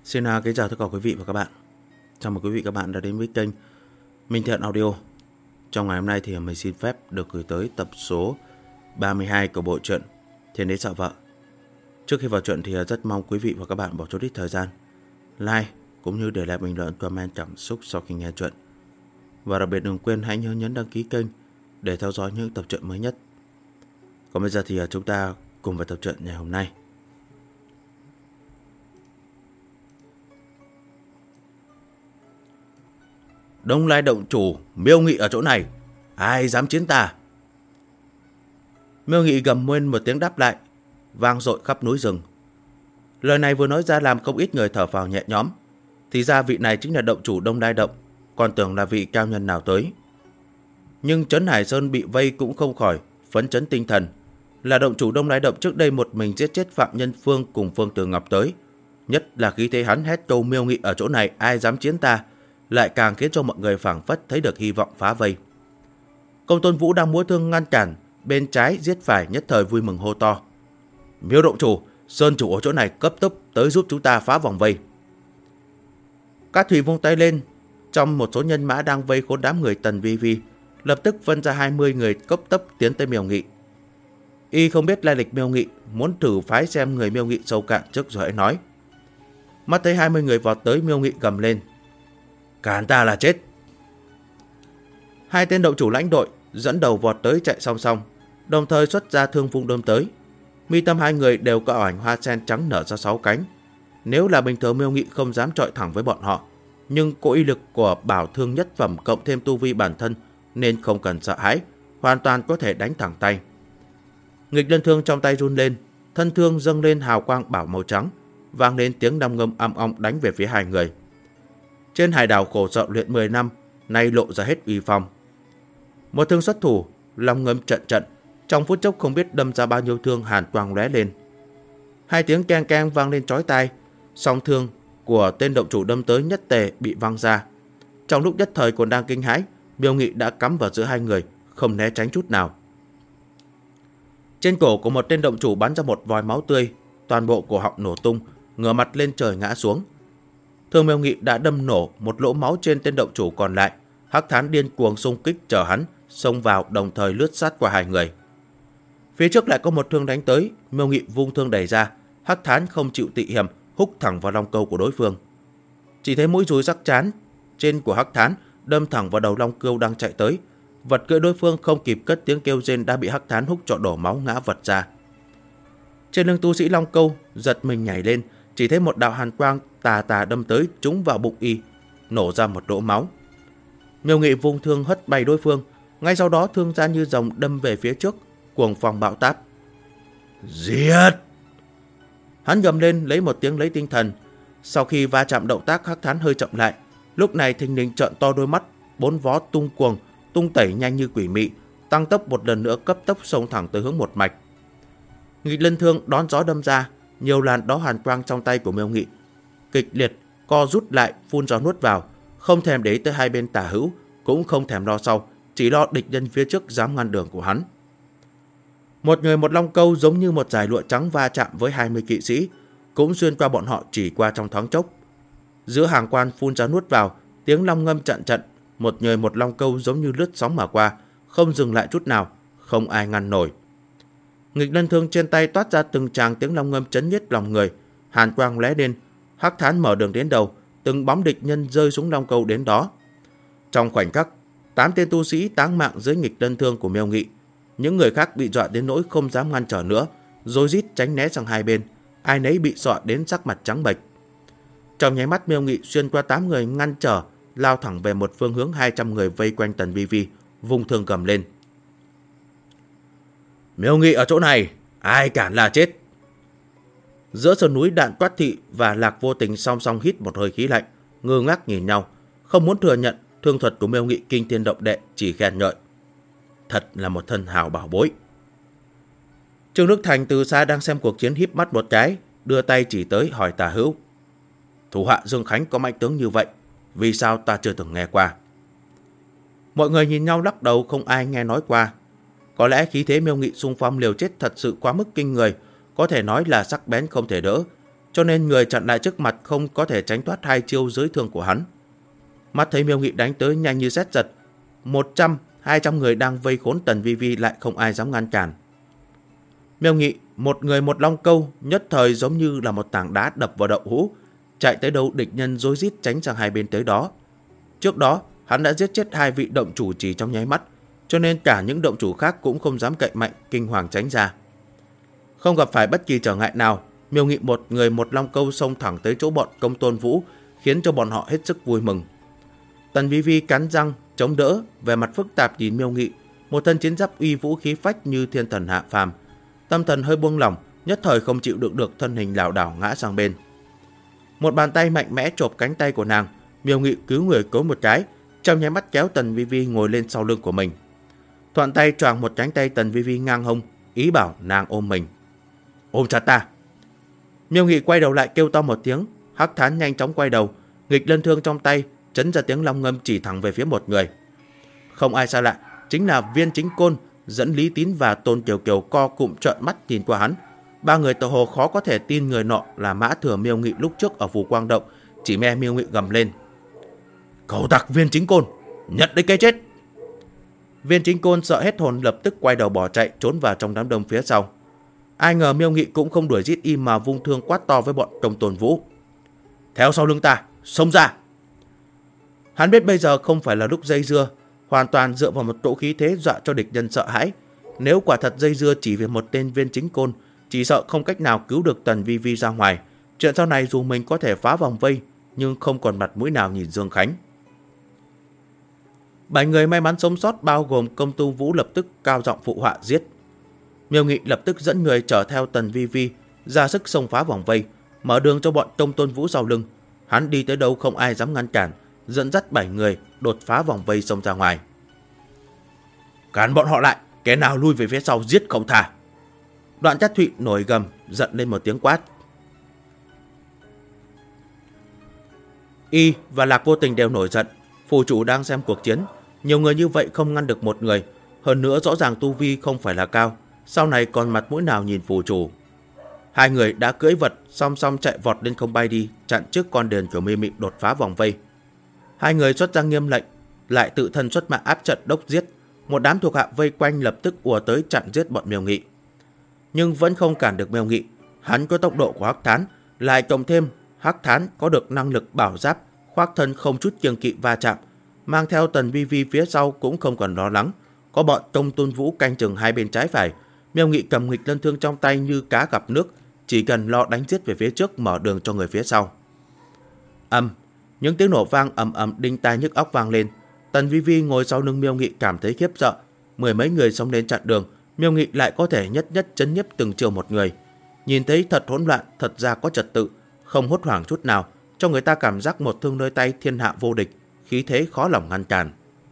Xin kính chào tất cả quý vị và các bạn. Chào mừng quý vị và các bạn đã đến với kênh Minh Thiện Audio. Trong ngày hôm nay thì mình xin phép được gửi tới tập số 32 của bộ truyện Thiên Đế Sợ Vợ. Trước khi vào truyện thì rất mong quý vị và các bạn bỏ chút ít thời gian like cũng như để lại bình luận, comment cảm xúc sau khi nghe truyện. Và đặc biệt đừng quên hãy nhớ nhấn đăng ký kênh để theo dõi những tập truyện mới nhất. Còn bây giờ thì chúng ta cùng vào tập truyện ngày hôm nay. Đông Lai động chủ Miêu Nghị ở chỗ này, ai dám chiến ta? Miêu Nghị gầm lên một tiếng đáp lại, vang dội khắp núi rừng. Lời này vừa nói ra làm không ít người thở phào nhẹ nhõm. Thì ra vị này chính là động chủ Đông Lai động, còn tưởng là vị cao nhân nào tới. Nhưng Trấn Hải Sơn bị vây cũng không khỏi phấn chấn tinh thần. Là động chủ Đông Lai động trước đây một mình giết chết Phạm Nhân Phương cùng Phương Tử Ngọc tới. Nhất là khí thế hắn hét câu Miêu Nghị ở chỗ này, ai dám chiến ta, lại càng khiến cho mọi người phảng phất thấy được hy vọng phá vây. Công Tôn Vũ đang múa thương ngăn cản, bên trái giết phải nhất thời vui mừng hô to: Miêu động chủ, Sơn chủ ở chỗ này cấp tốc tới giúp chúng ta phá vòng vây. Cát Thủy vung tay lên, trong một số nhân mã đang vây khốn đám người Tần Vi Vi, lập tức phân ra 20 người cấp tốc tiến tới Miêu Nghị. Y không biết lai lịch Miêu Nghị, muốn thử phái xem người Miêu Nghị sâu cạn trước rồi hãy nói. Mắt thấy 20 người vọt tới, Miêu Nghị gầm lên: Cản ta là chết. Hai tên động chủ lãnh đội dẫn đầu vọt tới chạy song song, đồng thời xuất ra thương vung đâm tới. Mi tâm hai người đều có ảo ảnh hoa sen trắng nở ra 6 cánh. Nếu là bình thường Miêu Nghị không dám chọi thẳng với bọn họ, nhưng có uy lực của bảo thương nhất phẩm cộng thêm tu vi bản thân nên không cần sợ hãi, hoàn toàn có thể đánh thẳng tay. Nghịch lân thương trong tay run lên, thân thương dâng lên hào quang bảo màu trắng, vang lên tiếng đăm ngâm âm ong đánh về phía hai người. Trên hải đảo khổ sợ luyện 10 năm, nay lộ ra hết uy phong. Một thương xuất thủ, long ngâm trận trận, trong phút chốc không biết đâm ra bao nhiêu thương, hàn quang lóe lên. Hai tiếng keng keng vang lên chói tai, song thương của tên động chủ đâm tới nhất tề bị văng ra. Trong lúc nhất thời còn đang kinh hãi, Miêu Nghị đã cắm vào giữa hai người, không né tránh chút nào. Trên cổ của một tên động chủ bắn ra một vòi máu tươi, toàn bộ cổ họng nổ tung, ngửa mặt lên trời ngã xuống. Thương Miêu Nghị đã đâm nổ một lỗ máu trên tên động chủ còn lại. Hắc Thán điên cuồng xung kích chờ hắn xông vào, đồng thời lướt sát qua hai người. Phía trước lại có một thương đánh tới, Miêu Nghị vung thương đẩy ra, Hắc Thán không chịu tị hiểm húc thẳng vào long câu của đối phương. Chỉ thấy mũi dùi sắc chán trên của Hắc Thán đâm thẳng vào đầu long cưu đang chạy tới. Vật cưỡi đối phương không kịp cất tiếng kêu rên đã bị Hắc Thán húc cho đổ máu ngã vật ra. Trên lưng tu sĩ long câu giật mình nhảy lên, chỉ thấy một đạo hàn quang tà tà đâm tới, trúng vào bụng y, nổ ra một lỗ máu. Miêu Nghị vung thương hất bay đối phương, ngay sau đó thương ra như rồng đâm về phía trước, cuồng phong bão táp. Giết! Hắn gầm lên lấy một tiếng lấy tinh thần. Sau khi va chạm, động tác Hắc Thán hơi chậm lại, lúc này thình lình trợn to đôi mắt, bốn vó tung cuồng, tung tẩy nhanh như quỷ mị, tăng tốc một lần nữa, cấp tốc xông thẳng tới hướng một mạch. Nghịch lân thương đón gió đâm ra, nhiều làn đó hàn quang trong tay của Miêu Nghị kịch liệt co rút lại, phun gió nuốt vào, không thèm để ý tới hai bên tả hữu, cũng không thèm lo sau, chỉ lo địch nhân phía trước dám ngăn đường của hắn. Một người một long câu giống như một dải lụa trắng va chạm với 20 kỵ sĩ, cũng xuyên qua bọn họ chỉ qua trong thoáng chốc. Giữa hàng quan phun ra nuốt vào, tiếng long ngâm trận trận, một người một long câu giống như lướt sóng mà qua, không dừng lại chút nào, không ai ngăn nổi. Nghịch lân thương trên tay toát ra từng tràng tiếng long ngâm chấn nhiếp lòng người, hàn quang lóe lên. Hắc Thán mở đường đến đầu, từng bóng địch nhân rơi xuống long câu đến đó. Trong khoảnh khắc, 8 tên tu sĩ táng mạng dưới nghịch lân thương của Miêu Nghị. Những người khác bị dọa đến nỗi không dám ngăn trở nữa, rối rít tránh né sang hai bên, ai nấy bị dọa đến sắc mặt trắng bệch. Trong nháy mắt, Miêu Nghị xuyên qua 8 người ngăn trở, lao thẳng về một phương hướng 200 người vây quanh Tần Vi Vi, vung thương gầm lên: Miêu Nghị ở chỗ này, ai cản là chết. Giữa sườn núi, Đạn Quát Thị và Lạc Vô Tình song song hít một hơi khí lạnh, ngơ ngác nhìn nhau, không muốn thừa nhận thương thuật của Miêu Nghị kinh thiên động địa, chỉ khen ngợi: Thật là một thân hào bảo bối. Trương Đức Thành từ xa đang xem cuộc chiến híp mắt một cái, đưa tay chỉ tới hỏi tả hữu: Thủ hạ Dương Khánh có mạnh tướng như vậy, vì sao ta chưa từng nghe qua? Mọi người nhìn nhau lắc đầu, không ai nghe nói qua. Có lẽ khí thế Miêu Nghị xung phong liều chết thật sự quá mức kinh người, có thể nói là sắc bén không thể đỡ. cho nên người chặn lại trước mặt không có thể tránh thoát hai chiêu dưới thương của hắn. Mắt thấy Miêu Nghị đánh tới nhanh như sét giật, 100, 200 người đang vây khốn Tần Vi Vi lại không ai dám ngăn cản. Miêu Nghị, một người một long câu, nhất thời giống như là một tảng đá đập vào đậu hũ, chạy tới đâu địch nhân rối rít tránh sang hai bên tới đó. Trước đó, hắn đã giết chết 2 vị động chủ chỉ trong nháy mắt, cho nên cả những động chủ khác cũng không dám cậy mạnh kinh hoàng tránh ra. Không gặp phải bất kỳ trở ngại nào, Miêu Nghị một người một long câu xông thẳng tới chỗ bọn Công Tôn Vũ, khiến cho bọn họ hết sức vui mừng. Tần Vi Vi cắn răng chống đỡ, vẻ mặt phức tạp nhìn Miêu Nghị, một thân chiến giáp uy vũ khí phách như thiên thần hạ phàm. Tâm thần hơi buông lỏng, nhất thời không chịu đựng được, thân hình lảo đảo ngã sang bên. Một bàn tay mạnh mẽ chộp cánh tay của nàng, Miêu Nghị cứu người cố một cái, trong nháy mắt kéo Tần Vi Vi ngồi lên sau lưng của mình. Thuận tay choàng một cánh tay Tần Vi Vi ngang hông, ý bảo nàng ôm mình. Ôm chặt ta. Miêu Nghị quay đầu lại kêu to một tiếng, Hắc Thán nhanh chóng quay đầu, nghịch lân thương trong tay, chấn ra tiếng long ngâm chỉ thẳng về phía một người. Không ai xa lạ, chính là Viên Chính Côn, dẫn Lý Tín và Tôn Kiều Kiều co cụm trợn mắt nhìn qua hắn. 3 người tự hồ khó có thể tin người nọ là mã thừa Miêu Nghị lúc trước ở Phù Quang Động, chỉ nghe Miêu Nghị gầm lên. Cẩu tặc Viên Chính Côn, nhận lấy cái chết. Viên Chính Côn sợ hết hồn, lập tức quay đầu bỏ chạy trốn vào trong đám đông phía sau. Ai ngờ Miêu Nghị cũng không đuổi giết im mà vung thương quát to với bọn Công Tôn Vũ. Theo sau lưng ta, xông ra. Hắn biết bây giờ không phải là lúc dây dưa, hoàn toàn dựa vào một cỗ khí thế dọa cho địch nhân sợ hãi. Nếu quả thật dây dưa chỉ vì một tên Viên Chính Côn, chỉ sợ không cách nào cứu được Tần Vi Vi ra ngoài. Chuyện sau này dù mình có thể phá vòng vây, nhưng không còn mặt mũi nào nhìn Dương Khánh. 7 người may mắn sống sót bao gồm Công Tôn Vũ lập tức cao giọng phụ họa giết. Miêu Nghị lập tức dẫn người chở theo Tần Vi Vi ra sức xông phá vòng vây, mở đường cho bọn Công Tôn Vũ sau lưng. Hắn đi tới đâu không ai dám ngăn cản, dẫn dắt 7 người đột phá vòng vây xông ra ngoài. Cản bọn họ lại, kẻ nào lui về phía sau giết không tha. Đoạn Trác Thụy nổi gầm, giận lên một tiếng quát. Y và Lạc Vô Tình đều nổi giận. Phù chủ đang xem cuộc chiến, nhiều người như vậy không ngăn được một người, hơn nữa rõ ràng tu vi không phải là cao, sau này còn mặt mũi nào nhìn phù chủ. 2 người đã cưỡi vật song song chạy vọt lên không bay đi, chặn trước con đường của Miêu Nghị đột phá vòng vây. 2 người xuất ra nghiêm lệnh, lại tự thân xuất mã áp trận đốc giết. Một đám thuộc hạ vây quanh lập tức ùa tới chặn giết bọn Miêu Nghị, nhưng vẫn không cản được Miêu Nghị. Hắn có tốc độ của Hắc Thán, lại cộng thêm Hắc Thán có được năng lực bảo giáp, khoác thân không chút kiêng kỵ va chạm, mang theo Tần Vi Vi phía sau cũng không cần lo lắng. Có bọn Công Tôn Vũ canh chừng hai bên trái phải, Miêu Nghị cầm nghịch lân thương trong tay như cá gặp nước, chỉ cần lo đánh giết về phía trước, mở đường cho người phía sau. Những tiếng nổ vang ầm ầm đinh tai nhức óc vang lên. Tần Vi Vi ngồi sau lưng Miêu Nghị cảm thấy khiếp sợ. 10 mấy người xông đến chặn đường, Miêu Nghị lại có thể nhất nhất chấn nhiếp từng chiều một người. Nhìn thấy thật hỗn loạn, thật ra có trật tự, không hốt hoảng chút nào, cho người ta cảm giác một thương nơi tay thiên hạ vô địch, khí thế khó lòng ngăn cản.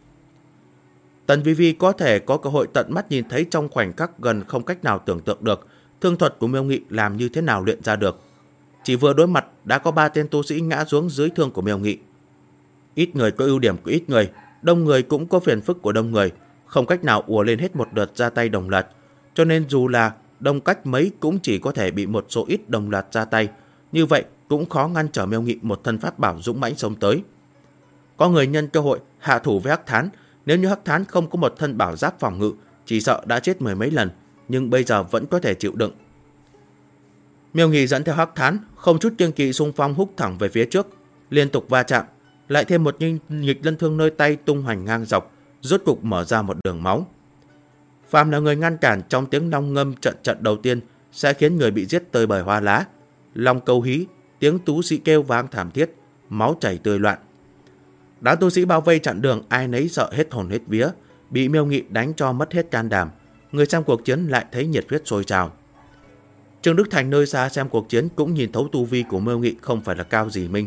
Tần Vi Vi có thể có cơ hội tận mắt nhìn thấy trong khoảnh khắc gần không cách nào tưởng tượng được thương thuật của Miêu Nghị làm như thế nào luyện ra được. Chỉ vừa đối mặt đã có 3 tên tu sĩ ngã xuống dưới thương của Miêu Nghị. Ít người có ưu điểm của ít người, đông người cũng có phiền phức của đông người, không cách nào ùa lên hết một đợt ra tay đồng loạt, cho nên dù là đông cách mấy cũng chỉ có thể bị một số ít đồng loạt ra tay. Như vậy cũng khó ngăn trở Miêu Nghị một thân pháp bảo dũng mãnh xông tới. Có người nhân cơ hội hạ thủ với Hắc Thán, nếu như Hắc Thán không có một thân bảo giáp phòng ngự, chỉ sợ đã chết 10 mấy lần, nhưng bây giờ vẫn có thể chịu đựng. Miêu Nghị dẫn theo Hắc Thán, không chút kiêng kỵ xung phong húc thẳng về phía trước, liên tục va chạm, lại thêm một nghịch lân thương nơi tay tung hoành ngang dọc, rốt cục mở ra một đường máu. Phàm là người ngăn cản trong tiếng long ngâm trận đầu tiên sẽ khiến người bị giết tơi bời hoa lá. Long câu hí, tiếng tú sĩ kêu vang thảm thiết, máu chảy tươi loạn. Đám tu sĩ bao vây chặn đường ai nấy sợ hết hồn hết vía, bị Miêu Nghị đánh cho mất hết can đảm. Người xem cuộc chiến lại thấy nhiệt huyết sôi trào. Trương Đức Thành nơi xa xem cuộc chiến cũng nhìn thấu tu vi của Miêu Nghị không phải là cao gì minh.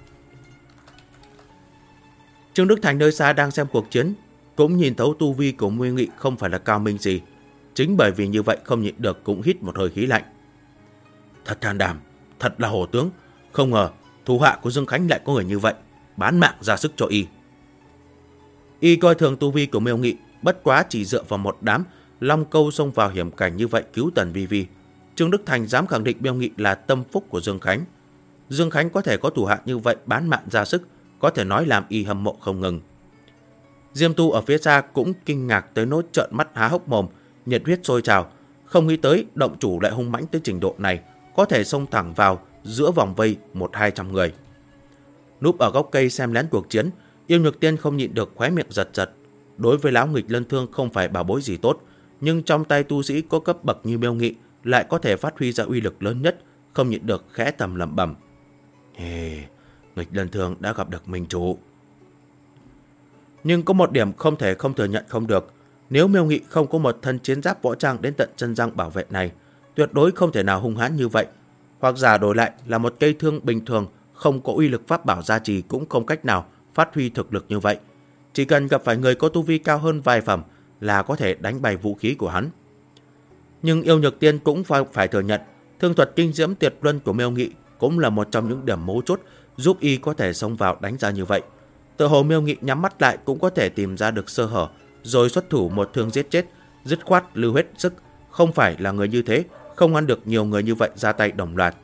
Trương Đức Thành nơi xa đang xem cuộc chiến cũng nhìn thấu tu vi của Miêu Nghị không phải là cao minh gì. Chính bởi vì như vậy không nhịn được cũng hít một hơi khí lạnh. Thật can đảm, thật là hổ tướng, không ngờ thủ hạ của Dương Khánh lại có người như vậy, bán mạng ra sức cho y. Y coi thường tu vi của Miêu Nghị, bất quá chỉ dựa vào một đám long câu xông vào hiểm cảnh như vậy cứu Tần Vi Vi. Trương Đức Thành dám khẳng định Miêu Nghị là tâm phúc của Dương Khánh. Dương Khánh có thể có thủ hạ như vậy bán mạng ra sức, có thể nói làm y hâm mộ không ngừng. Diêm Tu ở phía xa cũng kinh ngạc tới nỗi trợn mắt há hốc mồm, nhiệt huyết sôi trào, không nghĩ tới động chủ lại hung mãnh tới trình độ này, có thể xông thẳng vào giữa vòng vây 100-200 người. Núp ở gốc cây xem lén cuộc chiến, Yêu Nhược Tiên không nhịn được khóe miệng giật giật. Đối với lão nghịch lân thương không phải bảo bối gì tốt, nhưng trong tay tu sĩ có cấp bậc như Miêu Nghị lại có thể phát huy ra uy lực lớn nhất, không nhịn được khẽ thầm lẩm bẩm. Nghịch lân thương đã gặp được minh chủ. Nhưng có một điểm không thể không thừa nhận không được, nếu Miêu Nghị không có một thân chiến giáp võ trang đến tận chân răng bảo vệ này, tuyệt đối không thể nào hung hãn như vậy. Hoặc giả đổi lại là một cây thương bình thường, không có uy lực pháp bảo gia trì cũng không cách nào phát huy thực lực như vậy. Chỉ cần gặp phải người có tu vi cao hơn vài phẩm là có thể đánh bay vũ khí của hắn. Nhưng Yêu Nhược Tiên cũng phải thừa nhận, thương thuật kinh diễm tuyệt luân của Miêu Nghị cũng là một trong những điểm mấu chốt giúp y có thể xông vào đánh ra như vậy. Tựa hồ Miêu Nghị nhắm mắt lại cũng có thể tìm ra được sơ hở, rồi xuất thủ một thương giết chết, dứt khoát lưu hết sức. Không phải là người như thế, không ngăn được nhiều người như vậy ra tay đồng loạt.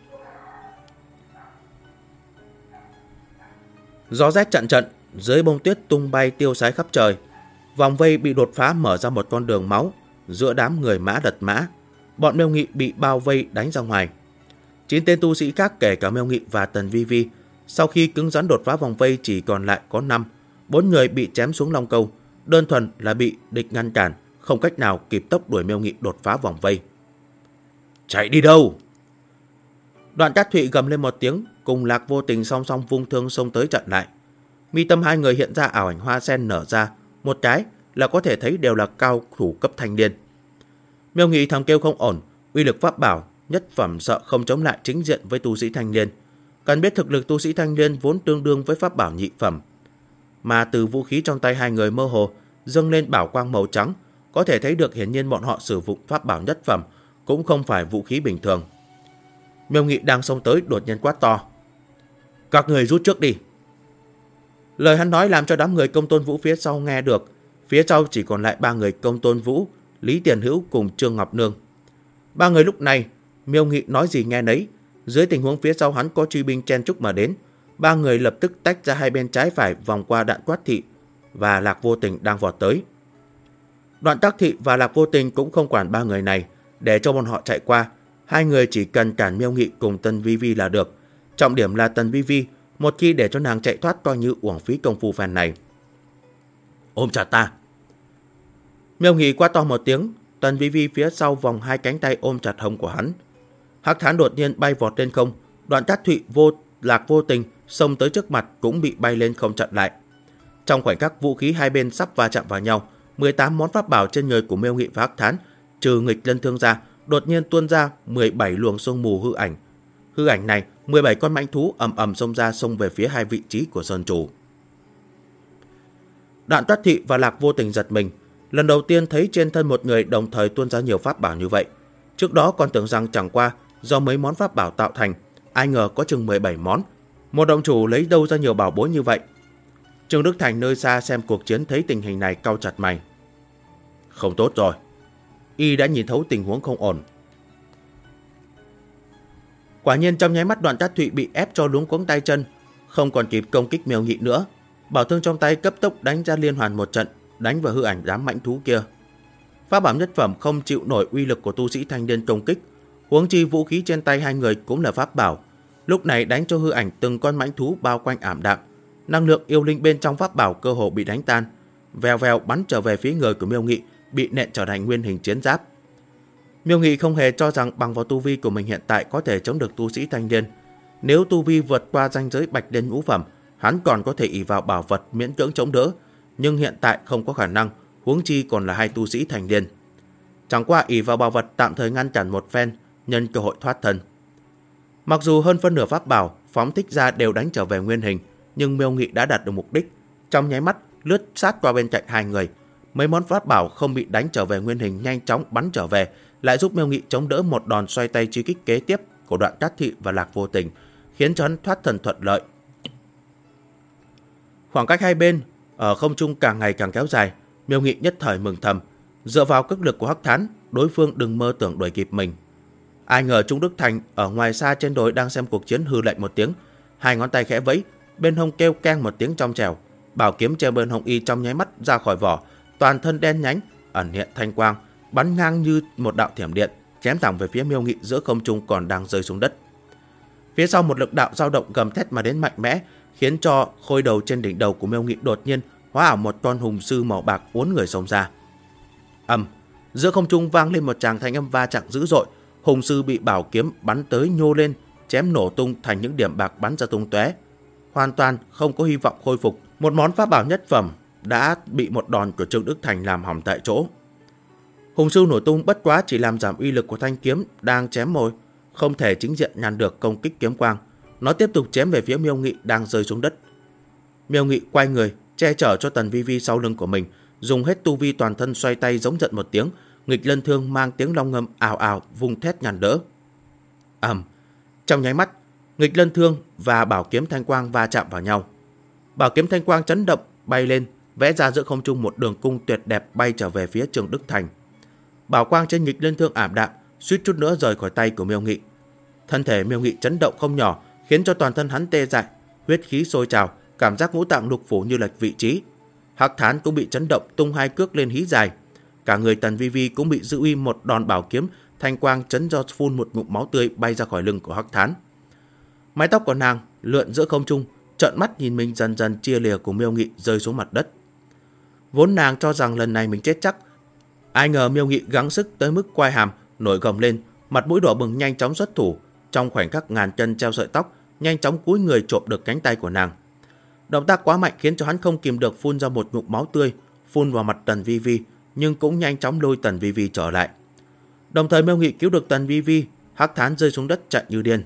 Gió rét trận trận, dưới bông tuyết tung bay tiêu sái khắp trời. Vòng vây bị đột phá mở ra một con đường máu, giữa đám người mã lật mã. Bọn Miêu Nghị bị bao vây đánh ra ngoài. 9 tên tu sĩ khác kể cả Miêu Nghị và Tần Vi Vi, sau khi cứng rắn đột phá vòng vây chỉ còn lại có 5. 4 người bị chém xuống long câu, đơn thuần là bị địch ngăn cản, không cách nào kịp tốc đuổi Miêu Nghị đột phá vòng vây. Chạy đi đâu? Đoạn Cát Thụy gầm lên một tiếng, cùng Lạc Vô Tình song song vung thương xông tới chặn lại. Mi tâm hai người hiện ra ảo ảnh hoa sen nở ra, một cái là có thể thấy đều là cao thủ cấp thanh niên. Miêu Nghị thầm kêu không ổn, uy lực pháp bảo nhất phẩm sợ không chống lại chính diện với tu sĩ thanh niên. Cần biết thực lực tu sĩ thanh niên vốn tương đương với pháp bảo nhị phẩm, mà từ vũ khí trong tay hai người mơ hồ dâng lên bảo quang màu trắng, có thể thấy được hiển nhiên bọn họ sử dụng pháp bảo nhất phẩm, cũng không phải vũ khí bình thường. Miêu Nghị đang xông tới đột nhiên quát to: các người rút trước đi! Lời hắn nói làm cho đám người Công Tôn Vũ phía sau nghe được. Phía sau chỉ còn lại 3 người Công Tôn Vũ, Lý Tiền Hữu cùng Trương Ngọc Nương. 3 người lúc này, Miêu Nghị nói gì nghe nấy. Dưới tình huống phía sau hắn có truy binh chen chúc mà đến, 3 người lập tức tách ra hai bên trái phải vòng qua Đạn Quát Thị và Lạc Vô Tình đang vọt tới. Đoạn Tác Thị và Lạc Vô Tình cũng không quản 3 người này, để cho bọn họ chạy qua. Hai người chỉ cần cản Miêu Nghị cùng Tần Vi Vi là được. Trọng điểm là Tần Vi Vi, một khi để cho nàng chạy thoát coi như uổng phí công phu phen này. Ôm chặt ta! Miêu Nghị quát to một tiếng, Tần Vi Vi phía sau vòng hai cánh tay ôm chặt hông của hắn. Hắc Thán đột nhiên bay vọt lên không, Đoạn Cát Thụy Lạc Vô Tình xông tới trước mặt cũng bị bay lên không chặn lại. Trong khoảnh khắc vũ khí hai bên sắp va chạm vào nhau, 18 món pháp bảo trên người của Miêu Nghị và Hắc Thán, trừ nghịch lân thương ra, đột nhiên tuôn ra 17 luồng sương mù hư ảnh. Hư ảnh này, 17 con mãnh thú ầm ầm xông ra, xông về phía hai vị trí của sơn chủ. Đoạn Toát Thị và Lạc Vô Tình giật mình, lần đầu tiên thấy trên thân một người đồng thời tuôn ra nhiều pháp bảo như vậy. Trước đó còn tưởng rằng chẳng qua do mấy món pháp bảo tạo thành, ai ngờ có chừng 17 món. Một động chủ lấy đâu ra nhiều bảo bối như vậy? Trương Đức Thành nơi xa xem cuộc chiến thấy tình hình này cau chặt mày. Không tốt rồi, y đã nhìn thấu tình huống không ổn. Quả nhiên trong nháy mắt Đoạn Cát Thụy bị ép cho luống cuống tay chân, không còn kịp công kích Miêu Nghị nữa. Bảo thương trong tay cấp tốc đánh ra liên hoàn một trận, đánh vào hư ảnh đám mãnh thú kia. Pháp bảo nhất phẩm không chịu nổi uy lực của tu sĩ thanh niên công kích, huống chi vũ khí trên tay hai người cũng là pháp bảo. Lúc này đánh cho hư ảnh từng con mãnh thú bao quanh ảm đạm, năng lượng yêu linh bên trong pháp bảo cơ hồ bị đánh tan, vèo vèo bắn trở về phía người của Miêu Nghị, bị nện trở thành nguyên hình chiến giáp. Miêu Nghị không hề cho rằng bằng vào tu vi của mình hiện tại có thể chống được tu sĩ thanh niên. Nếu tu vi vượt qua ranh giới bạch liên ngũ phẩm, hắn còn có thể ỷ vào bảo vật miễn cưỡng chống đỡ, nhưng hiện tại không có khả năng, huống chi còn là hai tu sĩ thanh niên. Chẳng qua ỷ vào bảo vật tạm thời ngăn cản một phen, nhân cơ hội thoát thân. Mặc dù hơn phân nửa pháp bảo phóng thích ra đều đánh trở về nguyên hình, nhưng Miêu Nghị đã đạt được mục đích, trong nháy mắt lướt sát qua bên cạnh hai người. Mấy món pháp bảo không bị đánh trở về nguyên hình nhanh chóng bắn trở về, lại giúp Miêu Nghị chống đỡ một đòn xoay tay truy kích kế tiếp của Đoạn Cát Thị và Lạc Vô Tình, khiến cho hắn thoát thần thuận lợi. Khoảng cách hai bên ở không trung càng ngày càng kéo dài, Miêu Nghị nhất thời mừng thầm, dựa vào cước lực của Hắc Thán, đối phương đừng mơ tưởng đuổi kịp mình. Ai ngờ Trung Đức Thành ở ngoài xa trên đồi đang xem cuộc chiến hừ lạnh một tiếng, hai ngón tay khẽ vẫy, bên hông kêu keng một tiếng trong trẻo, bảo kiếm trên bên hông y trong nháy mắt ra khỏi vỏ, toàn thân đen nhánh, ẩn hiện thanh quang, bắn ngang như một đạo thiểm điện, chém thẳng về phía Miêu Nghị giữa không trung còn đang rơi xuống đất. Phía sau một lực đạo dao động gầm thét mà đến mạnh mẽ, khiến cho khôi đầu trên đỉnh đầu của Miêu Nghị đột nhiên hóa ảo một con hùng sư màu bạc uốn người xông ra. Giữa không trung vang lên một tràng thanh âm va chạm dữ dội, hùng sư bị bảo kiếm bắn tới nhô lên, chém nổ tung thành những điểm bạc bắn ra tung tóe, hoàn toàn không có hy vọng khôi phục. Một món pháp bảo nhất phẩm đã bị một đòn của Trương Đức Thành làm hỏng tại chỗ. Hùng sư nổ tung bất quá chỉ làm giảm uy lực của thanh kiếm đang chém mồi, không thể chính diện ngăn được công kích kiếm quang. Nó tiếp tục chém về phía Miêu Nghị đang rơi xuống đất. Miêu Nghị quay người che chở cho Tần Vi Vi sau lưng của mình, dùng hết tu vi toàn thân xoay tay giống giận một tiếng, nghịch lân thương mang tiếng long ngâm ào ào vung thét ngăn đỡ. Trong nháy mắt, nghịch lân thương và bảo kiếm thanh quang va chạm vào nhau. Bảo kiếm thanh quang chấn động bay lên, vẽ ra giữa không trung một đường cung tuyệt đẹp bay trở về phía Trương Đức Thành. Bảo quang trên nghịch lân thương ảm đạm, suýt chút nữa rời khỏi tay của Miêu Nghị. Thân thể Miêu Nghị chấn động không nhỏ, khiến cho toàn thân hắn tê dại, huyết khí sôi trào, cảm giác ngũ tạng lục phủ như lệch vị trí. Hắc Thán cũng bị chấn động tung hai cước lên hí dài. Cả người Tần Vi Vi cũng bị dư uy một đòn bảo kiếm thanh quang chấn do phun một ngụm máu tươi bay ra khỏi lưng của Hắc Thán. Mái tóc của nàng lượn giữa không trung, trợn mắt nhìn mình dần dần chia lìa của Miêu Nghị rơi xuống mặt đất. Vốn nàng cho rằng lần này mình chết chắc, ai ngờ Miêu Nghị gắng sức tới mức quai hàm nổi gồng lên, mặt mũi đỏ bừng nhanh chóng xuất thủ, trong khoảnh khắc ngàn chân treo sợi tóc, nhanh chóng cúi người trộm được cánh tay của nàng. Động tác quá mạnh khiến cho hắn không kìm được phun ra một ngụm máu tươi, phun vào mặt Tần Vi Vi, nhưng cũng nhanh chóng lôi Tần Vi Vi trở lại. Đồng thời Miêu Nghị cứu được Tần Vi Vi, Hắc Thán rơi xuống đất chạy như điên.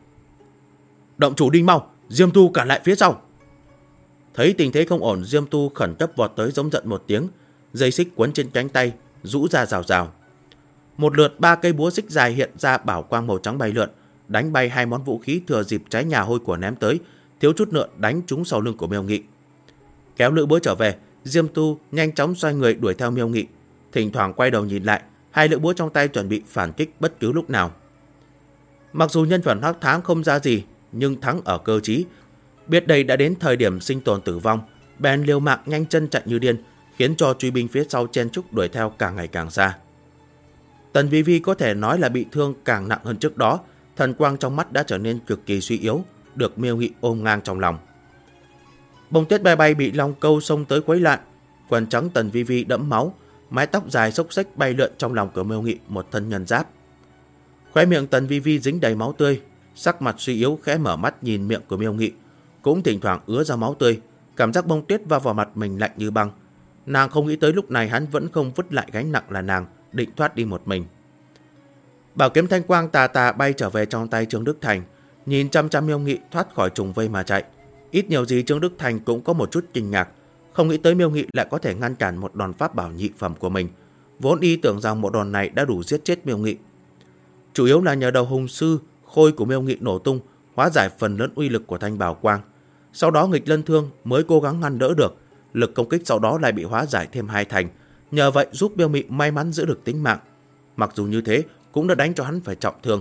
Động chủ đi mau, Diêm Tu cản lại phía sau. Thấy tình thế không ổn, Diêm Tu khẩn cấp vọt tới giống giận một tiếng, dây xích quấn trên cánh tay rũ ra rào rào. Một lượt 3 cây búa xích dài hiện ra, bảo quang màu trắng bay lượn, đánh bay hai món vũ khí thừa dịp cháy nhà hôi của ném tới, thiếu chút nữa đánh trúng sau lưng của Miêu Nghị. Kéo lưỡi búa trở về, Diêm Tu nhanh chóng xoay người đuổi theo Miêu Nghị, thỉnh thoảng quay đầu nhìn lại, hai lưỡi búa trong tay chuẩn bị phản kích bất cứ lúc nào. Mặc dù nhân vật Hắc Thán không ra gì, nhưng thắng ở cơ trí, biết đây đã đến thời điểm sinh tồn tử vong, bèn liều mạng nhanh chân chạy như điên, khiến cho truy binh phía sau chen chúc đuổi theo càng ngày càng xa. Tần Vi Vi có thể nói là bị thương càng nặng hơn trước đó, thần quang trong mắt đã trở nên cực kỳ suy yếu, được Miêu Nghị ôm ngang trong lòng. Bông tuyết bay bay bị long câu xông tới quấy loạn, quần trắng Tần Vi Vi đẫm máu, mái tóc dài xốc xếch bay lượn trong lòng của Miêu Nghị một thân nhân giáp. Khóe miệng Tần Vi Vi dính đầy máu tươi, sắc mặt suy yếu khẽ mở mắt nhìn miệng của Miêu Nghị, cũng thỉnh thoảng ứa ra máu tươi, cảm giác bông tuyết va vào mặt mình lạnh như băng. Nàng không nghĩ tới lúc này hắn vẫn không vứt lại gánh nặng là nàng, định thoát đi một mình. Bảo kiếm thanh quang tà tà bay trở về trong tay Trương Đức Thành, nhìn chăm chăm Miêu Nghị thoát khỏi trùng vây mà chạy. Ít nhiều gì Trương Đức Thành cũng có một chút kinh ngạc, không nghĩ tới Miêu Nghị lại có thể ngăn cản một đòn pháp bảo nhị phẩm của mình. Vốn y tưởng rằng một đòn này đã đủ giết chết Miêu Nghị. Chủ yếu là nhờ đầu hùng sư khôi của Miêu Nghị nổ tung, hóa giải phần lớn uy lực của thanh bảo quang. Sau đó nghịch lân thương mới cố gắng ngăn đỡ được, lực công kích sau đó lại bị hóa giải thêm 2 thành. Nhờ vậy giúp Miêu Nghị may mắn giữ được tính mạng. Mặc dù như thế cũng đã đánh cho hắn phải trọng thương.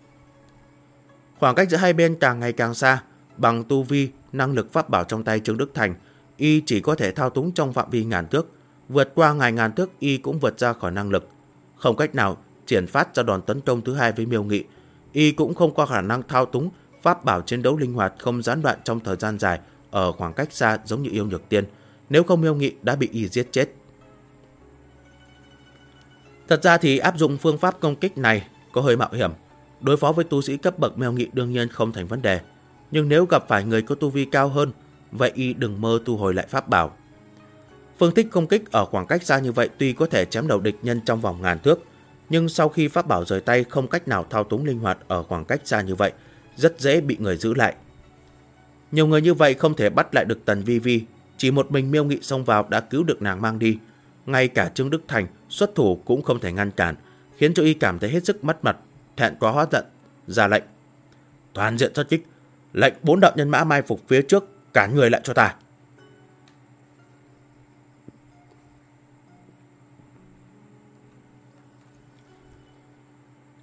Khoảng cách giữa hai bên càng ngày càng xa, bằng tu vi, năng lực pháp bảo trong tay Trương Đức Thành, y chỉ có thể thao túng trong phạm vi ngàn thước. Vượt qua ngàn thước y cũng vượt ra khỏi năng lực, không cách nào triển phát ra đòn tấn công thứ hai với Miêu Nghị. Y cũng không có khả năng thao túng pháp bảo chiến đấu linh hoạt không gián đoạn trong thời gian dài ở khoảng cách xa giống như Yêu Nhược Tiên, nếu không Miêu Nghị đã bị y giết chết. Thật ra thì áp dụng phương pháp công kích này có hơi mạo hiểm. Đối phó với tu sĩ cấp bậc Miêu Nghị đương nhiên không thành vấn đề, nhưng nếu gặp phải người có tu vi cao hơn, vậy y đừng mơ thu hồi lại pháp bảo. Phương thức công kích ở khoảng cách xa như vậy tuy có thể chém đầu địch nhân trong vòng ngàn thước, nhưng sau khi pháp bảo rời tay không cách nào thao túng linh hoạt ở khoảng cách xa như vậy, rất dễ bị người giữ lại. Nhiều người như vậy không thể bắt lại được Tần Vi Vi, chỉ một mình Miêu Nghị xông vào đã cứu được nàng mang đi. Ngay cả Trương Đức Thành xuất thủ cũng không thể ngăn cản, khiến cho y cảm thấy hết sức mất mặt, thẹn quá hóa giận, ra lệnh: toàn diện xuất kích, lệnh 4 đạo nhân mã mai phục phía trước, cản người lại cho ta.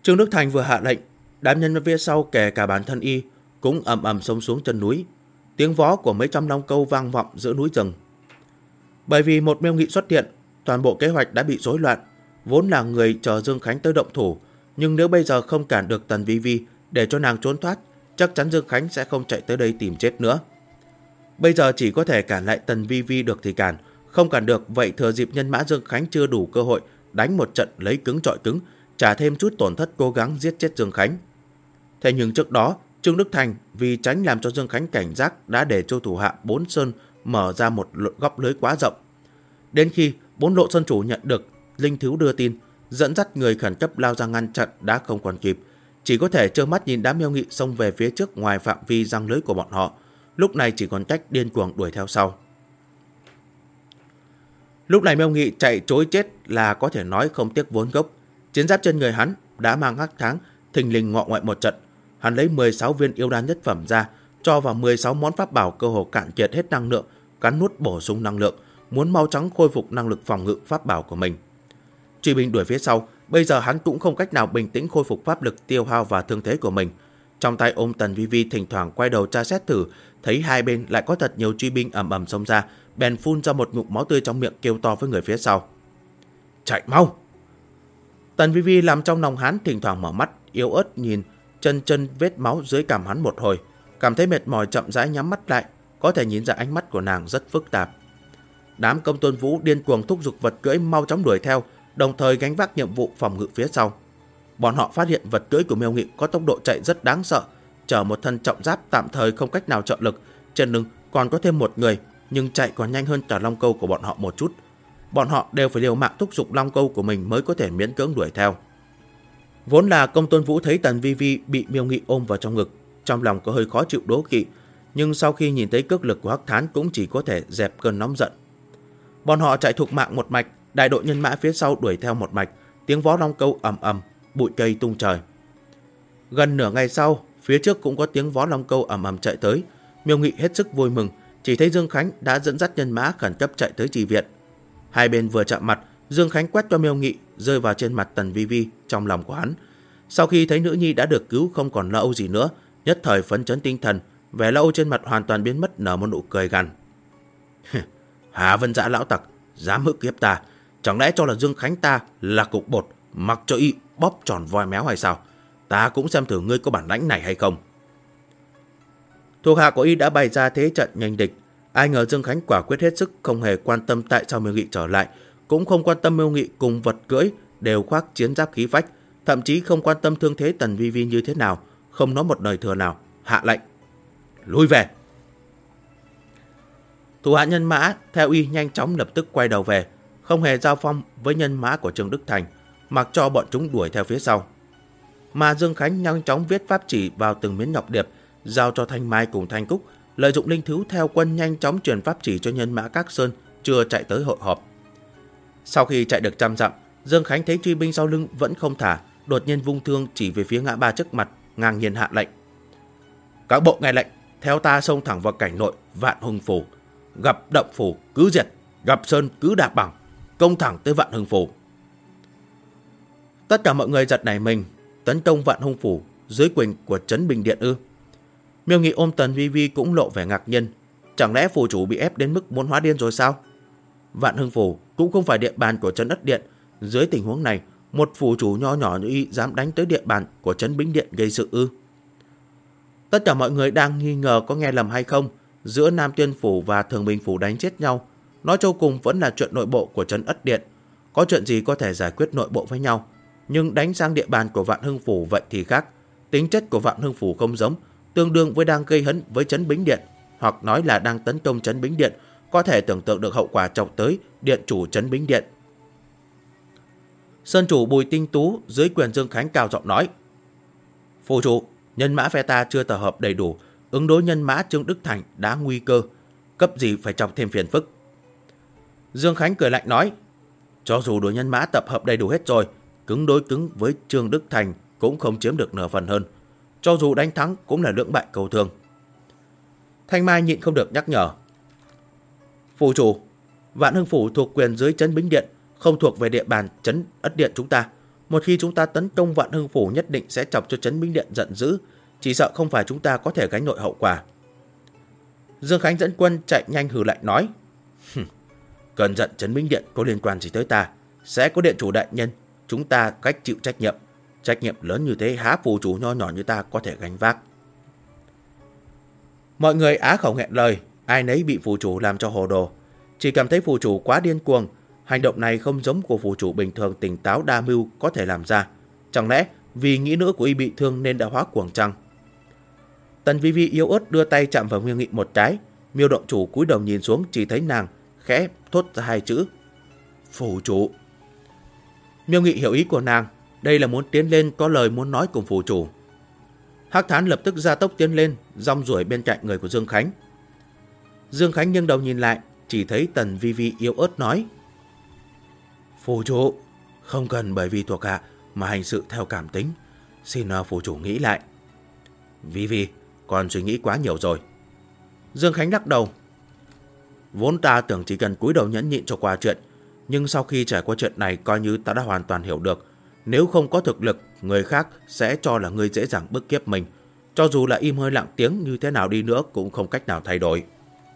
Trương Đức Thành vừa hạ lệnh, đám nhân phía sau kể cả bản thân y cũng ầm ầm xông xuống chân núi. Tiếng vó của mấy trăm long câu vang vọng giữa núi rừng. Bởi vì một Miêu Nghị xuất hiện, toàn bộ kế hoạch đã bị rối loạn. Vốn là người chờ Dương Khánh tới động thủ, nhưng nếu bây giờ không cản được Tần Vi Vi để cho nàng trốn thoát, chắc chắn Dương Khánh sẽ không chạy tới đây tìm chết nữa. Bây giờ chỉ có thể cản lại Tần Vi Vi được thì cản, không cản được vậy thừa dịp nhân mã Dương Khánh chưa đủ cơ hội đánh một trận lấy cứng trọi cứng, trả thêm chút tổn thất cố gắng giết chết Dương Khánh. Thế nhưng trước đó, Trương Đức Thành vì tránh làm cho Dương Khánh cảnh giác đã để cho thủ hạ Bốn Sơn mở ra một góc lưới quá rộng. Đến khi Bốn Lộ Sơn chủ nhận được linh thú đưa tin, dẫn dắt người khẩn cấp lao ra ngăn chặn đã không còn kịp, chỉ có thể trơ mắt nhìn đám Miêu Nghị xông về phía trước ngoài phạm vi răng lưới của bọn họ. Lúc này chỉ còn cách điên cuồng đuổi theo sau. Lúc này Miêu Nghị chạy trối chết là có thể nói không tiếc vốn gốc. Chiến giáp trên người hắn đã mang hắc tháng, thình lình ngọ ngoại một trận. Hắn lấy 16 viên yêu đan nhất phẩm ra, cho vào 16 món pháp bảo cơ hồ cạn kiệt hết năng lượng, cắn nuốt bổ sung năng lượng, muốn mau chóng khôi phục năng lực phòng ngự pháp bảo của mình. Truy binh đuổi phía sau, bây giờ hắn cũng không cách nào bình tĩnh khôi phục pháp lực tiêu hao và thương thế của mình. Trong tay ôm Tần Vi Vi thỉnh thoảng quay đầu tra xét thử, thấy hai bên lại có thật nhiều truy binh ầm ầm xông ra, bèn phun ra một ngụm máu tươi trong miệng kêu to với người phía sau. Chạy mau! Tần Vi Vi làm trong lòng hắn thỉnh thoảng mở mắt, yếu ớt nhìn chân vết máu dưới cằm hắn một hồi, cảm thấy mệt mỏi chậm rãi nhắm mắt lại, có thể nhìn ra ánh mắt của nàng rất phức tạp. Đám Công Tôn Vũ điên cuồng thúc giục vật cưỡi mau chóng đuổi theo, đồng thời gánh vác nhiệm vụ phòng ngự phía sau. Bọn họ phát hiện vật cưỡi của Miêu Nghị có tốc độ chạy rất đáng sợ, chở một thân trọng giáp tạm thời không cách nào trợ lực, trên lưng còn có thêm một người, nhưng chạy còn nhanh hơn cả long câu của bọn họ một chút. Bọn họ đều phải liều mạng thúc giục long câu của mình mới có thể miễn cưỡng đuổi theo. Vốn là Công Tôn Vũ thấy Tần Vi Vi bị Miêu Nghị ôm vào trong ngực, trong lòng có hơi khó chịu đố kỵ, nhưng sau khi nhìn thấy cước lực của Hắc Thán cũng chỉ có thể dẹp cơn nóng giận. Bọn họ chạy thục mạng một mạch, đại đội nhân mã phía sau đuổi theo một mạch, tiếng vó long câu ầm ầm, bụi cây tung trời. Gần nửa ngày sau, phía trước cũng có tiếng vó long câu ầm ầm chạy tới. Miêu Nghị hết sức vui mừng, chỉ thấy Dương Khánh đã dẫn dắt nhân mã khẩn cấp chạy tới trì viện. Hai bên vừa chạm mặt, Dương Khánh quét cho Miêu Nghị rơi vào trên mặt Tần Vi Vi trong lòng của hắn. Sau khi thấy nữ nhi đã được cứu không còn lo âu gì nữa, nhất thời phấn chấn tinh thần, vẻ lo âu trên mặt hoàn toàn biến mất, nở một nụ cười gằn. Hà Vân Dã lão tặc, dám hức hiếp ta, chẳng lẽ cho là Dương Khánh ta là cục bột, mặc cho y bóp tròn voi méo hay sao? Ta cũng xem thử ngươi có bản lãnh này hay không. Thuộc hạ của y đã bày ra thế trận nhanh địch, ai ngờ Dương Khánh quả quyết hết sức, không hề quan tâm tại sao Miêu Nghị trở lại, cũng không quan tâm Miêu Nghị cùng vật cưỡi đều khoác chiến giáp khí phách, thậm chí không quan tâm thương thế Tần Vi Vi như thế nào, không nói một lời thừa nào, hạ lệnh lui về. Thủ hạ nhân mã theo y nhanh chóng lập tức quay đầu về, không hề giao phong với nhân mã của Trương Đức Thành, mặc cho bọn chúng đuổi theo phía sau. Mà Dương Khánh nhanh chóng viết pháp chỉ vào từng miếng ngọc điệp, giao cho Thanh Mai cùng Thanh Cúc, lợi dụng linh thú theo quân nhanh chóng truyền pháp chỉ cho nhân mã các sơn chưa chạy tới hội họp. Sau khi chạy được 100 dặm, Dương Khánh thấy truy binh sau lưng vẫn không thả, đột nhiên vung thương chỉ về phía ngã ba trước mặt, ngang nhiên hạ lệnh. Các bộ nghe lệnh, theo ta xông thẳng vào cảnh nội Vạn Hưng Phủ, gặp động phủ cứ diệt, gặp sơn cứ đạp bằng, công thẳng tới Vạn Hưng Phủ. Tất cả mọi người giật nảy mình, tấn công Vạn Hưng Phủ dưới quyền của Trấn Bình Điện ư? Miêu Nghị ôm Tần Vi Vi cũng lộ vẻ ngạc nhiên, chẳng lẽ phủ chủ bị ép đến mức muốn hóa điên rồi sao? Vạn Hưng Phủ cũng không phải địa bàn của Trấn Ất Điện, dưới tình huống này, một phủ chủ nho nhỏ như y dám đánh tới địa bàn của Trấn Bính Điện gây sự ư? Tất cả mọi người đang nghi ngờ có nghe lầm hay không, giữa Nam Tiên Phủ và Thường Bình Phủ đánh chết nhau, nói cho cùng vẫn là chuyện nội bộ của Trấn Ất Điện, có chuyện gì có thể giải quyết nội bộ với nhau, nhưng đánh sang địa bàn của Vạn Hưng Phủ vậy thì khác, tính chất của Vạn Hưng Phủ không giống, tương đương với đang gây hấn với Trấn Bính Điện, hoặc nói là đang tấn công Trấn Bính Điện, có thể tưởng tượng được hậu quả chọc tới điện chủ Trấn Bính Điện. Sơn chủ Bùi Tinh Tú dưới quyền Dương Khánh cao giọng nói: Phủ chủ, nhân mã phe ta chưa tập hợp đầy đủ, ứng đối nhân mã Trương Đức Thành đã nguy cơ, cấp gì phải chọc thêm phiền phức. Dương Khánh cười lạnh nói: Cho dù đội nhân mã tập hợp đầy đủ hết rồi, cứng đối cứng với Trương Đức Thành cũng không chiếm được nửa phần hơn, cho dù đánh thắng cũng là lưỡng bại cầu thường. Thanh Mai nhịn không được nhắc nhở: Phủ chủ, Vạn Hưng Phủ thuộc quyền dưới Trấn Bính Điện, không thuộc về địa bàn Trấn Ất Điện chúng ta, Một khi chúng ta tấn công Vạn Hưng Phủ nhất định sẽ chọc cho Trấn Minh Điện giận dữ, chỉ sợ không phải chúng ta có thể gánh nổi hậu quả. Dương Khánh dẫn quân chạy nhanh hừ lạnh nói: Cơn giận Trấn Minh Điện có liên quan gì tới ta? Sẽ có điện chủ đại nhân, chúng ta cách chịu trách nhiệm. Trách nhiệm lớn như thế há phù chủ nho nhỏ như ta có thể gánh vác. Mọi người á khẩu nghẹn lời, ai nấy bị phù chủ làm cho hồ đồ. Chỉ cảm thấy phù chủ quá điên cuồng. Hành động này không giống của phù chủ bình thường tỉnh táo đa mưu có thể làm ra. Chẳng lẽ vì nghĩ nữa của y bị thương nên đã hóa cuồng chăng? Tần Vi Vi yếu ớt đưa tay chạm vào Miêu Nghị một cái. Miêu động chủ cúi đầu nhìn xuống, chỉ thấy nàng khẽ thốt ra hai chữ: Phù chủ. Miêu Nghị hiểu ý của nàng, đây là muốn tiến lên có lời muốn nói cùng phù chủ. Hắc Thán lập tức gia tốc tiến lên, rong ruổi bên cạnh người của Dương Khánh. Dương Khánh nghiêng đầu nhìn lại, chỉ thấy Tần Vi Vi yếu ớt nói: Phù chủ, không cần bởi vì thuộc hạ mà hành sự theo cảm tính, xin phù chủ nghĩ lại. Vi Vi, con suy nghĩ quá nhiều rồi. Dương Khánh lắc đầu: Vốn ta tưởng chỉ cần cúi đầu nhẫn nhịn cho qua chuyện, nhưng sau khi trải qua chuyện này coi như ta đã hoàn toàn hiểu được, nếu không có thực lực, người khác sẽ cho là ngươi dễ dàng bức kiếp mình. Cho dù là im hơi lặng tiếng như thế nào đi nữa cũng không cách nào thay đổi.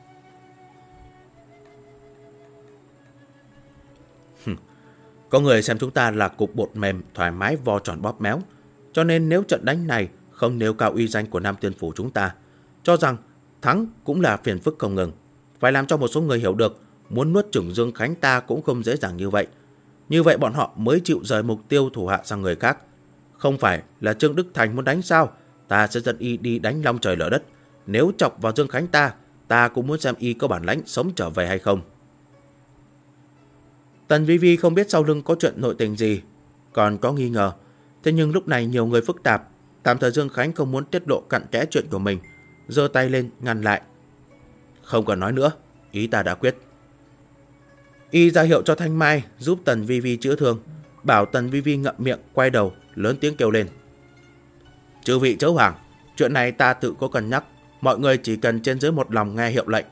Có người xem chúng ta là cục bột mềm thoải mái vo tròn bóp méo, cho nên nếu trận đánh này không nêu cao uy danh của Nam Tiên Phủ chúng ta, cho rằng thắng cũng là phiền phức không ngừng. Phải làm cho một số người hiểu được, muốn nuốt chửng Dương Khánh ta cũng không dễ dàng như vậy. Như vậy bọn họ mới chịu rời mục tiêu thủ hạ sang người khác. Không phải là Trương Đức Thành muốn đánh sao? Ta sẽ dẫn y đi đánh long trời lở đất. Nếu chọc vào Dương Khánh ta cũng muốn xem y có bản lãnh sống trở về hay không. Tần Vi Vi không biết sau lưng có chuyện nội tình gì, còn có nghi ngờ. Thế nhưng lúc này nhiều người phức tạp, tạm thời Dương Khánh không muốn tiết lộ cặn kẽ chuyện của mình, giơ tay lên ngăn lại. Không cần nói nữa, ý ta đã quyết. Y ra hiệu cho Thanh Mai giúp Tần Vi Vi chữa thương, bảo Tần Vi Vi ngậm miệng quay đầu lớn tiếng kêu lên: Chư vị chớ hoảng, chuyện này ta tự có cân nhắc, mọi người chỉ cần trên dưới một lòng nghe hiệu lệnh.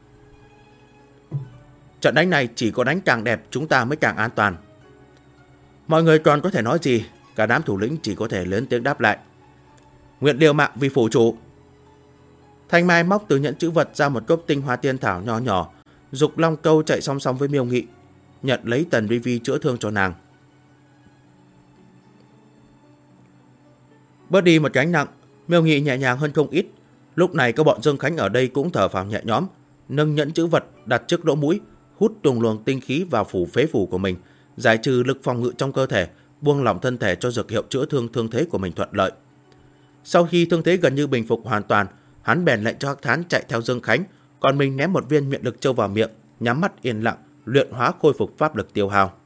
Trận đánh này chỉ có đánh càng đẹp chúng ta mới càng an toàn. Mọi người còn có thể nói gì, cả đám thủ lĩnh chỉ có thể lớn tiếng đáp lại: Nguyện liều mạng vì phủ chủ. Thanh Mai móc từ nhẫn chữ vật ra một cốc tinh hoa tiên thảo nho nhỏ, dục long câu chạy song song với Miêu Nghị, nhận lấy Tần Vi Vi chữa thương cho nàng. Bớt đi một gánh nặng, Miêu Nghị nhẹ nhàng hơn không ít. Lúc này các bọn Dương Khánh ở đây cũng thở phào nhẹ nhõm, nâng nhẫn chữ vật đặt trước lỗ mũi, hút từng luồng tinh khí vào phủ phế phủ của mình, giải trừ lực phòng ngự trong cơ thể, buông lỏng thân thể cho dược hiệu chữa thương thế của mình thuận lợi. Sau khi thương thế gần như bình phục hoàn toàn, hắn bèn lệnh cho Hắc Thán chạy theo Dương Khánh, còn mình ném một viên miệng lực châu vào miệng, nhắm mắt yên lặng luyện hóa khôi phục pháp lực tiêu hao.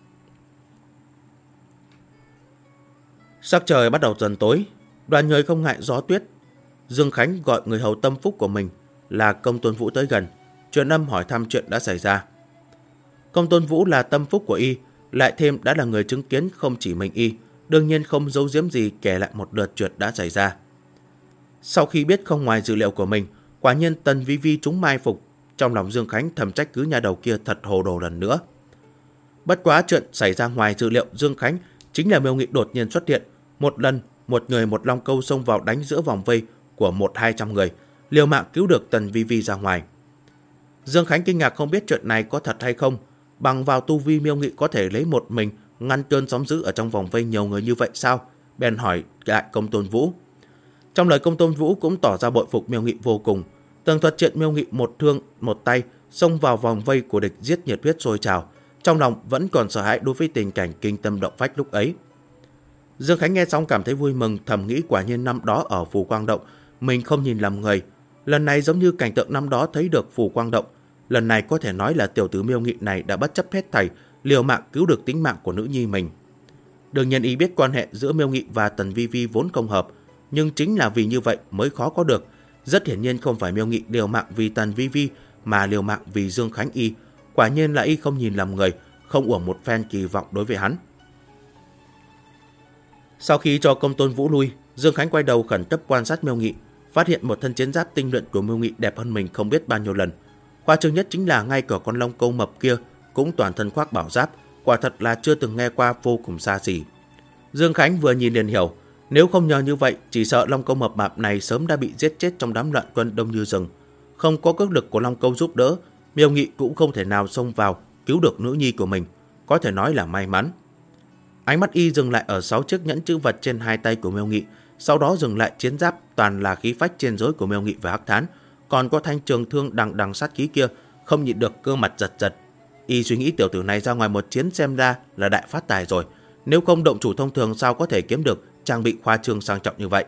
Sắc trời bắt đầu dần tối, đoàn người không ngại gió tuyết. Dương Khánh gọi người hầu tâm phúc của mình là Công Tôn Vũ tới gần, truyền âm hỏi thăm chuyện đã xảy ra. Công Tôn Vũ là tâm phúc của y, lại thêm đã là người chứng kiến không chỉ mình y, đương nhiên không giấu giếm gì kể lại một lượt chuyện đã xảy ra. Sau khi biết không ngoài dự liệu của mình, quả nhiên Tần Vi Vi chúng mai phục, trong lòng Dương Khánh thầm trách cứ nhà đầu kia thật hồ đồ lần nữa. Bất quá chuyện xảy ra ngoài dự liệu Dương Khánh chính là Miêu Nghị đột nhiên xuất hiện, một lần một người một long câu xông vào đánh giữa vòng vây của 100-200 người, liều mạng cứu được Tần Vi Vi ra ngoài. Dương Khánh kinh ngạc không biết chuyện này có thật hay không, bằng vào tu vi Miêu Nghị có thể lấy một mình ngăn cơn sóng dữ ở trong vòng vây nhiều người như vậy sao? Bèn hỏi lại Công Tôn Vũ. Trong lời Công Tôn Vũ cũng tỏ ra bội phục Miêu Nghị vô cùng, tường thuật chuyện Miêu Nghị một thương một tay xông vào vòng vây của địch giết nhiệt huyết sôi trào, trong lòng vẫn còn sợ hãi đối với tình cảnh kinh tâm động phách lúc ấy. Dương Khánh nghe xong cảm thấy vui mừng, thầm nghĩ quả nhiên năm đó ở Phù Quang Động mình không nhìn lầm người, lần này giống như cảnh tượng năm đó thấy được Phù Quang Động, lần này có thể nói là tiểu tử Miêu Nghị này đã bất chấp hết thảy, liều mạng cứu được tính mạng của nữ nhi mình. Đương nhiên y biết quan hệ giữa Miêu Nghị và Tần Vi Vi vốn không hợp, nhưng chính là vì như vậy mới khó có được. Rất hiển nhiên không phải Miêu Nghị liều mạng vì Tần Vi Vi, mà liều mạng vì Dương Khánh y. Quả nhiên là y không nhìn lầm người, không uổng một phen kỳ vọng đối với hắn. Sau khi cho Công Tôn Vũ lui, Dương Khánh quay đầu khẩn cấp quan sát Miêu Nghị, phát hiện một thân chiến giáp tinh luyện của Miêu Nghị đẹp hơn mình không biết bao nhiêu lần. Khoa trương nhất chính là ngay cả con long câu mập kia cũng toàn thân khoác bảo giáp, quả thật là chưa từng nghe qua, vô cùng xa xỉ. Dương Khánh vừa nhìn liền hiểu, nếu không nhờ như vậy, chỉ sợ Long Câu mập mạp này sớm đã bị giết chết trong đám loạn quân đông như rừng. Không có cước lực của Long Câu giúp đỡ, Miêu Nghị cũng không thể nào xông vào cứu được nữ nhi của mình, có thể nói là may mắn. Ánh mắt y dừng lại ở 6 chiếc nhẫn chữ vật trên hai tay của Miêu Nghị, sau đó dừng lại chiến giáp toàn là khí phách trên rối của Miêu Nghị và Hắc Thán, còn có thanh trường thương đằng đằng sát khí kia, không nhịn được cơ mặt giật giật. Y suy nghĩ tiểu tử này ra ngoài một chiến xem ra là đại phát tài rồi, nếu không động chủ thông thường sao có thể kiếm được trang bị khoa trương sang trọng như vậy.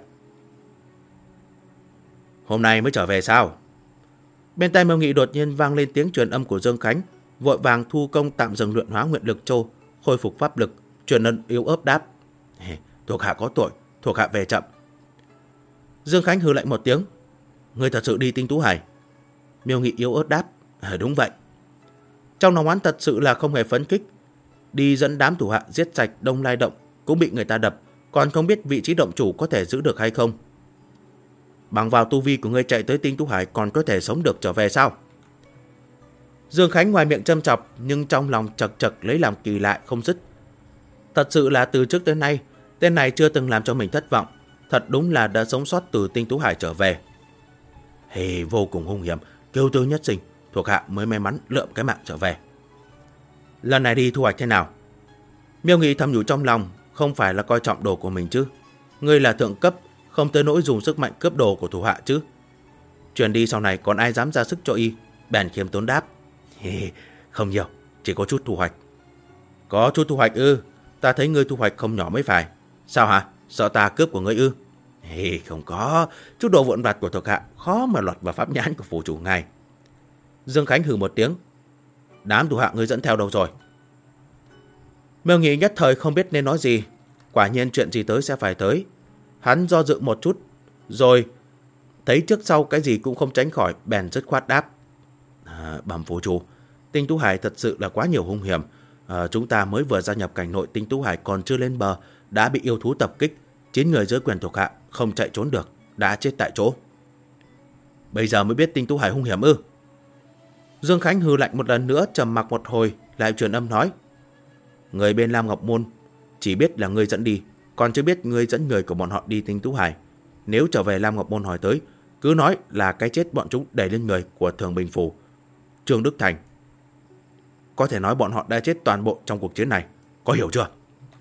Hôm nay mới trở về sao? Bên tai Miêu Nghị đột nhiên vang lên tiếng truyền âm của Dương Khánh, vội vàng thu công tạm dừng luyện hóa nguyện lực châu, khôi phục pháp lực, truyền âm yếu ớt đáp: Thuộc hạ có tội, thuộc hạ về chậm. Dương Khánh hừ lạnh một tiếng: Ngươi thật sự đi Tinh Tú Hải? Miêu Nghị yếu ớt đáp: Đúng vậy. Trong lòng hắn thật sự là không hề phấn khích, đi dẫn đám thủ hạ giết sạch Đông Lai Động cũng bị người ta đập, còn không biết vị trí động chủ có thể giữ được hay không. Bằng vào tu vi của ngươi chạy tới Tinh Tú Hải còn có thể sống được trở về sao? Dương Khánh ngoài miệng châm chọc nhưng trong lòng chật chật lấy làm kỳ lạ không dứt. Thật sự là từ trước tới nay, tên này chưa từng làm cho mình thất vọng. Thật đúng là đã sống sót từ Tinh Tú Hải trở về. Vô cùng hung hiểm, kiêu tư nhất sinh, thuộc hạ mới may mắn lượm cái mạng trở về. Lần này đi thu hoạch thế nào? Miêu Nghị thầm nhủ trong lòng, không phải là coi trọng đồ của mình chứ. Ngươi là thượng cấp, không tới nỗi dùng sức mạnh cướp đồ của thủ hạ chứ. Chuyển đi sau này còn ai dám ra sức cho y? Bèn khiêm tốn đáp: Không nhiều, chỉ có chút thu hoạch. Có chút thu hoạch ư? Ta thấy ngươi thu hoạch không nhỏ mới phải. Sao hả? Sợ ta cướp của ngươi ư? Không có, chút đồ vụn vặt của thuộc hạ khó mà lọt vào pháp nhãn của phủ chủ ngài. Dương Khánh hừ một tiếng: Đám thủ hạ ngươi dẫn theo đâu rồi? Miêu Nghị nhất thời không biết nên nói gì. Quả nhiên chuyện gì tới sẽ phải tới. Hắn do dự một chút, rồi thấy trước sau cái gì cũng không tránh khỏi, bèn dứt khoát đáp: Bẩm phủ chủ, Tinh Tú Hải thật sự là quá nhiều hung hiểm. Chúng ta mới vừa gia nhập cảnh nội Tinh Tú Hải còn chưa lên bờ đã bị yêu thú tập kích. 9 người dưới quyền thuộc hạ không chạy trốn được, đã chết tại chỗ. Bây giờ mới biết Tinh Tú Hải hung hiểm ư? Dương Khánh hừ lạnh một lần nữa, trầm mặc một hồi, lại truyền âm nói: Người bên Lam Ngọc Môn chỉ biết là ngươi dẫn đi, còn chưa biết ngươi dẫn người của bọn họ đi Tinh Tú Hải. Nếu trở về Lam Ngọc Môn hỏi tới, cứ nói là cái chết bọn chúng đẩy lên người của Thường Bình Phủ, Trương Đức Thành. Có thể nói bọn họ đã chết toàn bộ trong cuộc chiến này, có hiểu chưa?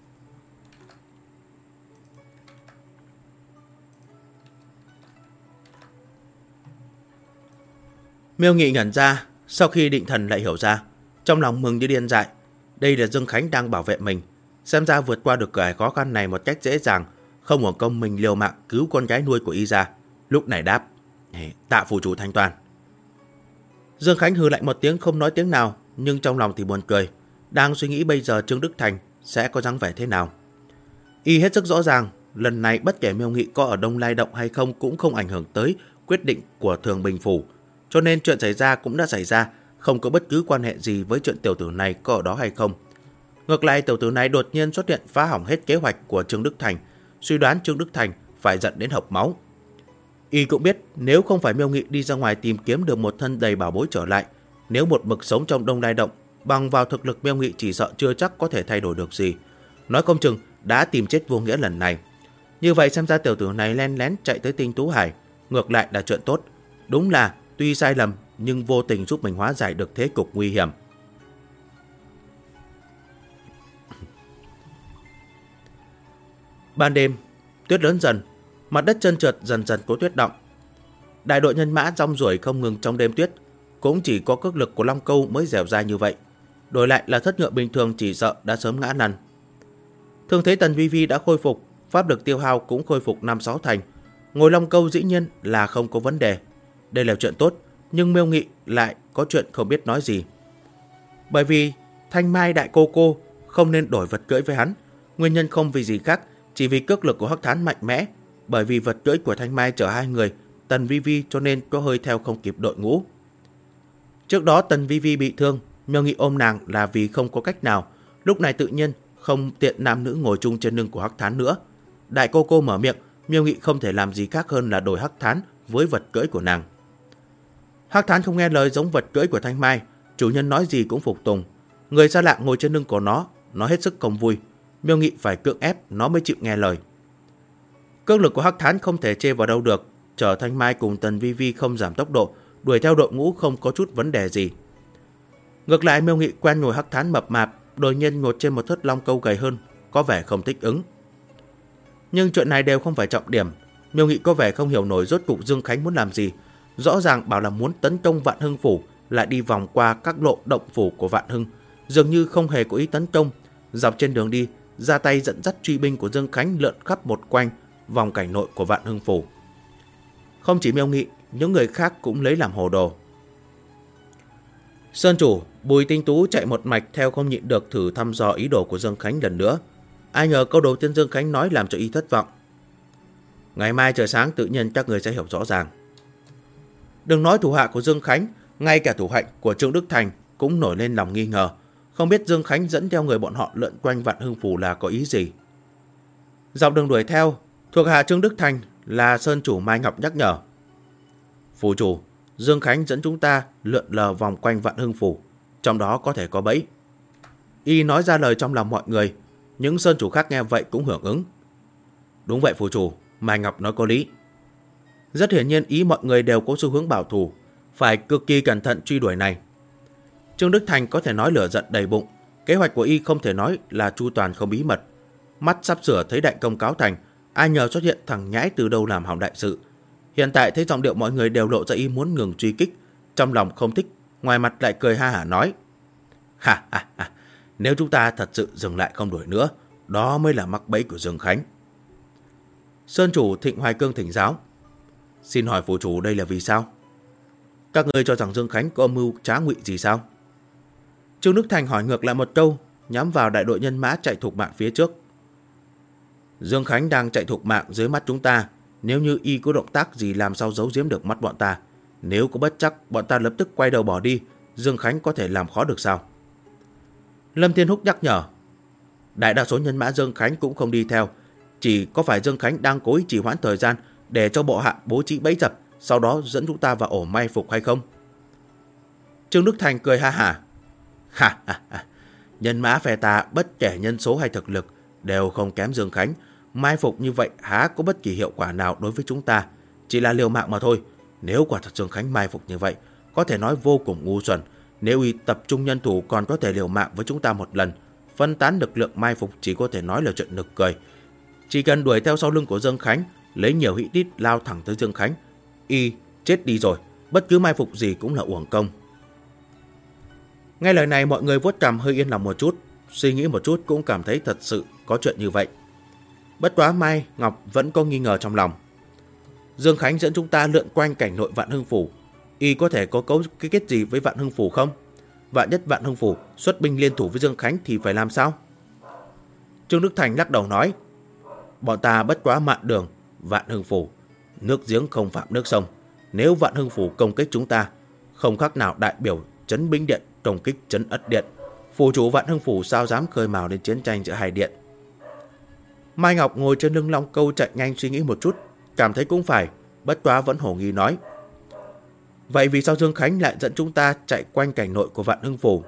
Miêu Nghị ngẩn ra, sau khi định thần lại hiểu ra, trong lòng mừng như điên dại. Đây là Dương Khánh đang bảo vệ mình, xem ra vượt qua được cái khó khăn này một cách dễ dàng, không uổng công mình liều mạng cứu con gái nuôi của y ra. Lúc này đáp: Tạ phủ chủ thanh toàn. Dương Khánh hừ lạnh một tiếng, không nói tiếng nào, nhưng trong lòng thì buồn cười, đang suy nghĩ bây giờ Trương Đức Thành sẽ có dáng vẻ thế nào. Y hết sức rõ ràng, lần này bất kể Miêu Nghị có ở Đông Lai Động hay không cũng không ảnh hưởng tới quyết định của Thường Bình Phủ, cho nên chuyện xảy ra cũng đã xảy ra, không có bất cứ quan hệ gì với chuyện tiểu tử này có ở đó hay không. Ngược lại, tiểu tử này đột nhiên xuất hiện phá hỏng hết kế hoạch của Trương Đức Thành, suy đoán Trương Đức Thành phải giận đến hộc máu. Y cũng biết nếu không phải Miêu Nghị đi ra ngoài tìm kiếm được một thân đầy bảo bối trở lại, nếu một mực sống trong Đông Lai Động, bằng vào thực lực Miêu Nghị chỉ sợ chưa chắc có thể thay đổi được gì. Nói không chừng đã tìm chết vô nghĩa lần này. Như vậy xem ra tiểu tử này len lén chạy tới Tinh Tú Hải, ngược lại là chuyện tốt. Đúng là tuy sai lầm nhưng vô tình giúp mình hóa giải được thế cục nguy hiểm. Ban đêm, tuyết lớn dần, mặt đất trơn trượt dần dần có tuyết động. Đại đội nhân mã rong ruổi không ngừng trong đêm tuyết, cũng chỉ có cước lực của Long Câu mới dẻo dai như vậy. Đổi lại là thất ngựa bình thường chỉ sợ đã sớm ngã lăn. Thương thế Tần Vi Vi đã khôi phục, pháp lực tiêu hao cũng khôi phục 5-6 thành. Ngồi Long Câu dĩ nhiên là không có vấn đề. Đây là chuyện tốt, nhưng Miêu Nghị lại có chuyện không biết nói gì. Bởi vì Thanh Mai đại cô không nên đổi vật cưỡi với hắn. Nguyên nhân không vì gì khác, chỉ vì cước lực của Hắc Thán mạnh mẽ. Bởi vì vật cưỡi của Thanh Mai chở 2 người, Tần Vi Vi cho nên có hơi theo không kịp đội ngũ. Trước đó Tần Vi Vi bị thương, Miêu Nghị ôm nàng là vì không có cách nào. Lúc này tự nhiên không tiện nam nữ ngồi chung trên lưng của Hắc Thán nữa. Đại cô mở miệng, Miêu Nghị không thể làm gì khác hơn là đổi Hắc Thán với vật cưỡi của nàng. Hắc Thán không nghe lời giống vật cưỡi của Thanh Mai, chủ nhân nói gì cũng phục tùng. Người xa lạ ngồi trên lưng của nó hết sức không vui. Miêu Nghị phải cưỡng ép nó mới chịu nghe lời. Cước lực của Hắc Thán không thể chê vào đâu được. Trở Thanh Mai cùng Tần Vi Vi không giảm tốc độ, đuổi theo đội ngũ không có chút vấn đề gì. Ngược lại Miêu Nghị quen ngồi Hắc Thán mập mạp, đột nhiên ngồi trên một thớt long câu gầy hơn, có vẻ không thích ứng. Nhưng chuyện này đều không phải trọng điểm. Miêu Nghị có vẻ không hiểu nổi rốt cục Dương Khánh muốn làm gì. Rõ ràng bảo là muốn tấn công Vạn Hưng Phủ, lại đi vòng qua các lộ động phủ của Vạn Hưng, dường như không hề có ý tấn công. Dọc trên đường đi, ra tay dẫn dắt truy binh của Dương Khánh lượn khắp một quanh vòng cảnh nội của Vạn Hưng Phủ. Không chỉ Miêu Nghị, những người khác cũng lấy làm hồ đồ. Sơn chủ Bùi Tinh Tú chạy một mạch theo, không nhịn được thử thăm dò ý đồ của Dương Khánh lần nữa. Ai ngờ câu đầu tiên Dương Khánh nói làm cho y thất vọng. Ngày mai trời sáng tự nhiên các người sẽ hiểu rõ ràng. Đừng nói thủ hạ của Dương Khánh, ngay cả thủ hạnh của Trương Đức Thành cũng nổi lên lòng nghi ngờ, không biết Dương Khánh dẫn theo người bọn họ lượn quanh Vạn Hưng Phủ là có ý gì. Dọc đường đuổi theo, thuộc hạ Trương Đức Thành là Sơn chủ Mai Ngọc nhắc nhở. Phủ chủ, Dương Khánh dẫn chúng ta lượn lờ vòng quanh Vạn Hưng Phủ, trong đó có thể có bẫy. Y nói ra lời trong lòng mọi người, những sơn chủ khác nghe vậy cũng hưởng ứng. Đúng vậy phủ chủ, Mai Ngọc nói có lý. Rất hiển nhiên ý mọi người đều có xu hướng bảo thủ, phải cực kỳ cẩn thận truy đuổi này. Trương Đức Thành có thể nói lửa giận đầy bụng, kế hoạch của y không thể nói là chu toàn không bí mật. Mắt sắp sửa thấy đại công cáo thành, ai nhờ xuất hiện thằng nhãi từ đâu làm hỏng đại sự. Hiện tại thấy giọng điệu mọi người đều lộ ra y muốn ngừng truy kích, trong lòng không thích, ngoài mặt lại cười ha hả nói: Ha ha ha, nếu chúng ta thật sự dừng lại không đuổi nữa, đó mới là mắc bẫy của Dương Khánh. Sơn chủ Thịnh Hoài Cương thỉnh giáo: Xin hỏi phủ chủ đây là vì sao? Các ngươi cho rằng Dương Khánh có âm mưu trá ngụy gì sao? Trương Đức Thành hỏi ngược lại một câu, nhắm vào đại đội nhân mã chạy thục mạng phía trước. Dương Khánh đang chạy thục mạng dưới mắt chúng ta, nếu như y có động tác gì làm sao giấu giếm được mắt bọn ta. Nếu có bất chắc, bọn ta lập tức quay đầu bỏ đi, Dương Khánh có thể làm khó được sao? Lâm Thiên Húc nhắc nhở: Đại đa số nhân mã Dương Khánh cũng không đi theo, chỉ có phải Dương Khánh đang cố ý trì hoãn thời gian để cho bộ hạ bố trí bẫy dập, sau đó dẫn chúng ta vào ổ may phục hay không? Trương Đức Thành cười ha hả: Ha ha ha, nhân mã phe ta bất kể nhân số hay thực lực đều không kém Dương Khánh, mai phục như vậy há có bất kỳ hiệu quả nào đối với chúng ta, chỉ là liều mạng mà thôi. Nếu quả thật Dương Khánh mai phục như vậy, có thể nói vô cùng ngu xuẩn. Nếu y tập trung nhân thủ còn có thể liều mạng với chúng ta một lần, phân tán lực lượng mai phục chỉ có thể nói là chuyện nực cười. Chỉ cần đuổi theo sau lưng của Dương Khánh, lấy nhiều hĩ đít lao thẳng tới Dương Khánh, y chết đi rồi, bất cứ mai phục gì cũng là uổng công. Nghe lời này mọi người vuốt cằm hơi yên lòng một chút, suy nghĩ một chút cũng cảm thấy thật sự có chuyện như vậy. Bất quá Mai Ngọc vẫn có nghi ngờ trong lòng. Dương Khánh dẫn chúng ta lượn quanh cảnh nội Vạn Hưng Phủ, y có thể có cấu kết gì với Vạn Hưng Phủ không? Vạn nhất Vạn Hưng Phủ xuất binh liên thủ với Dương Khánh thì phải làm sao? Trương Đức Thành lắc đầu nói: Bọn ta bất quá mạn đường Vạn Hưng Phủ, nước giếng không phạm nước sông. Nếu Vạn Hưng Phủ công kích chúng ta, không khác nào đại biểu trấn Bính Điện công kích trấn Ất Điện. Phủ chủ Vạn Hưng Phủ sao dám khơi mào đến chiến tranh giữa hai điện? Mai Ngọc ngồi trên lưng long câu chạy nhanh suy nghĩ một chút, cảm thấy cũng phải, bất quá vẫn hổ nghi nói: Vậy vì sao Dương Khánh lại dẫn chúng ta chạy quanh cảnh nội của Vạn Hưng Phủ?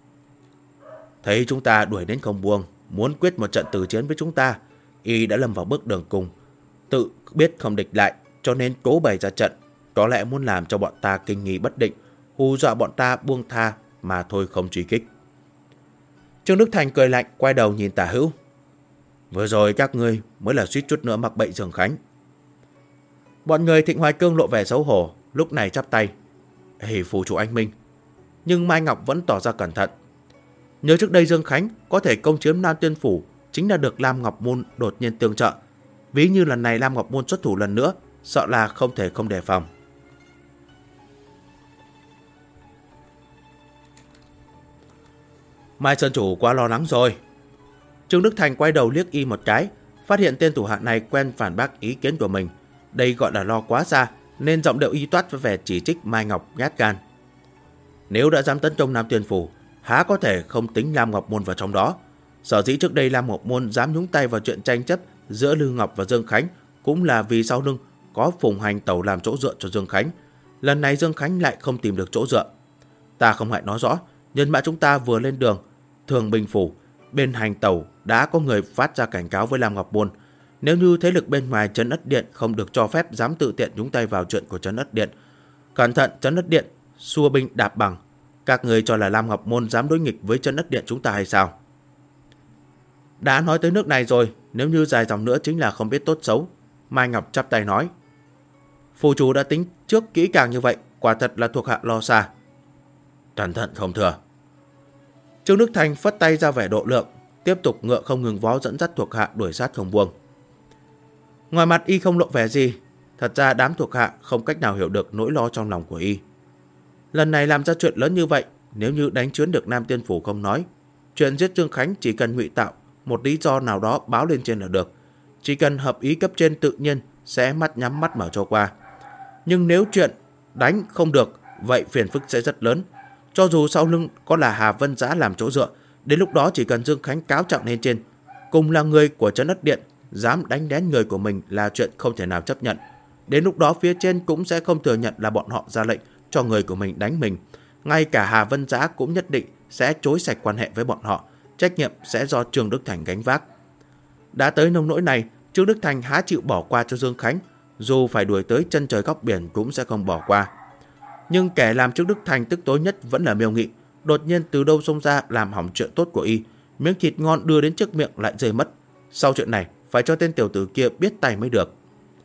Thấy chúng ta đuổi đến không buông, muốn quyết một trận tử chiến với chúng ta, y đã lâm vào bước đường cùng, tự biết không địch lại, cho nên cố bày ra trận, có lẽ muốn làm cho bọn ta kinh nghi bất định, hù dọa bọn ta buông tha mà thôi không truy kích. Trương Đức Thành cười lạnh, quay đầu nhìn Tả Hữu: Vừa rồi các ngươi mới là suýt chút nữa mắc bẫy Dương Khánh. Bọn người Thịnh Hoài Cương lộ vẻ xấu hổ, lúc này chắp tay: Ê phủ chủ anh minh. Nhưng Mai Ngọc vẫn tỏ ra cẩn thận. Nhớ trước đây Dương Khánh có thể công chiếm Nam Tiên Phủ chính là được Lam Ngọc Môn đột nhiên tương trợ. Ví như lần này Lam Ngọc Môn xuất thủ lần nữa, sợ là không thể không đề phòng. Mai Sơn chủ quá lo lắng rồi. Trương Đức Thành quay đầu liếc y một cái, phát hiện tên thủ hạ này quen phản bác ý kiến của mình. Đây gọi là lo quá xa, nên giọng điệu y toát với vẻ chỉ trích Mai Ngọc nhát gan. Nếu đã dám tấn công Nam Tiên Phủ, há có thể không tính Lam Ngọc Môn vào trong đó. Sở dĩ trước đây Lam Ngọc Môn dám nhúng tay vào chuyện tranh chấp giữa Lư Ngọc và Dương Khánh cũng là vì sau lưng có Phùng Hành Tẩu làm chỗ dựa cho Dương Khánh. Lần này Dương Khánh lại không tìm được chỗ dựa. Ta không ngại nói rõ, nhân mã chúng ta vừa lên đường Thường Bình Phủ, bên hành tẩu đã có người phát ra cảnh cáo với Lam Ngọc Môn. Nếu như thế lực bên ngoài Trấn Ất Điện không được cho phép dám tự tiện nhúng tay vào chuyện của Trấn Ất Điện. Cẩn thận Trấn Ất Điện xua binh đạp bằng. Các người cho là Lam Ngọc Môn dám đối nghịch với Trấn Ất Điện chúng ta hay sao? Đã nói tới nước này rồi, nếu như dài dòng nữa chính là không biết tốt xấu. Mai Ngọc chắp tay nói. Phù chủ đã tính trước kỹ càng như vậy, quả thật là thuộc hạ lo xa. Cẩn thận không thừa. Trương Đức Thành phất tay ra vẻ độ lượng, tiếp tục ngựa không ngừng vó dẫn dắt thuộc hạ đuổi sát không buông. Ngoài mặt y không lộ vẻ gì, thật ra đám thuộc hạ không cách nào hiểu được nỗi lo trong lòng của y. Lần này làm ra chuyện lớn như vậy, nếu như đánh chuyến được Nam Tiên Phủ không nói, chuyện giết Trương Khánh chỉ cần ngụy tạo một lý do nào đó báo lên trên là được. Chỉ cần hợp ý cấp trên tự nhiên sẽ mắt nhắm mắt mở cho qua. Nhưng nếu chuyện đánh không được, vậy phiền phức sẽ rất lớn. Cho dù sau lưng có là Hà Vân Giã làm chỗ dựa, đến lúc đó chỉ cần Dương Khánh cáo trạng lên trên, cùng là người của Trấn Ất Điện, dám đánh đén người của mình là chuyện không thể nào chấp nhận. Đến lúc đó phía trên cũng sẽ không thừa nhận là bọn họ ra lệnh cho người của mình đánh mình. Ngay cả Hà Vân Giã cũng nhất định sẽ chối sạch quan hệ với bọn họ. Trách nhiệm sẽ do Trương Đức Thành gánh vác. Đã tới nông nỗi này, Trương Đức Thành há chịu bỏ qua cho Dương Khánh, dù phải đuổi tới chân trời góc biển cũng sẽ không bỏ qua. Nhưng kẻ làm Trương Đức Thành tức tối nhất vẫn là Miêu Nghị, đột nhiên từ đâu xông ra làm hỏng chuyện tốt của y, miếng thịt ngon đưa đến trước miệng lại rơi mất. Sau chuyện này phải cho tên tiểu tử kia biết tay mới được.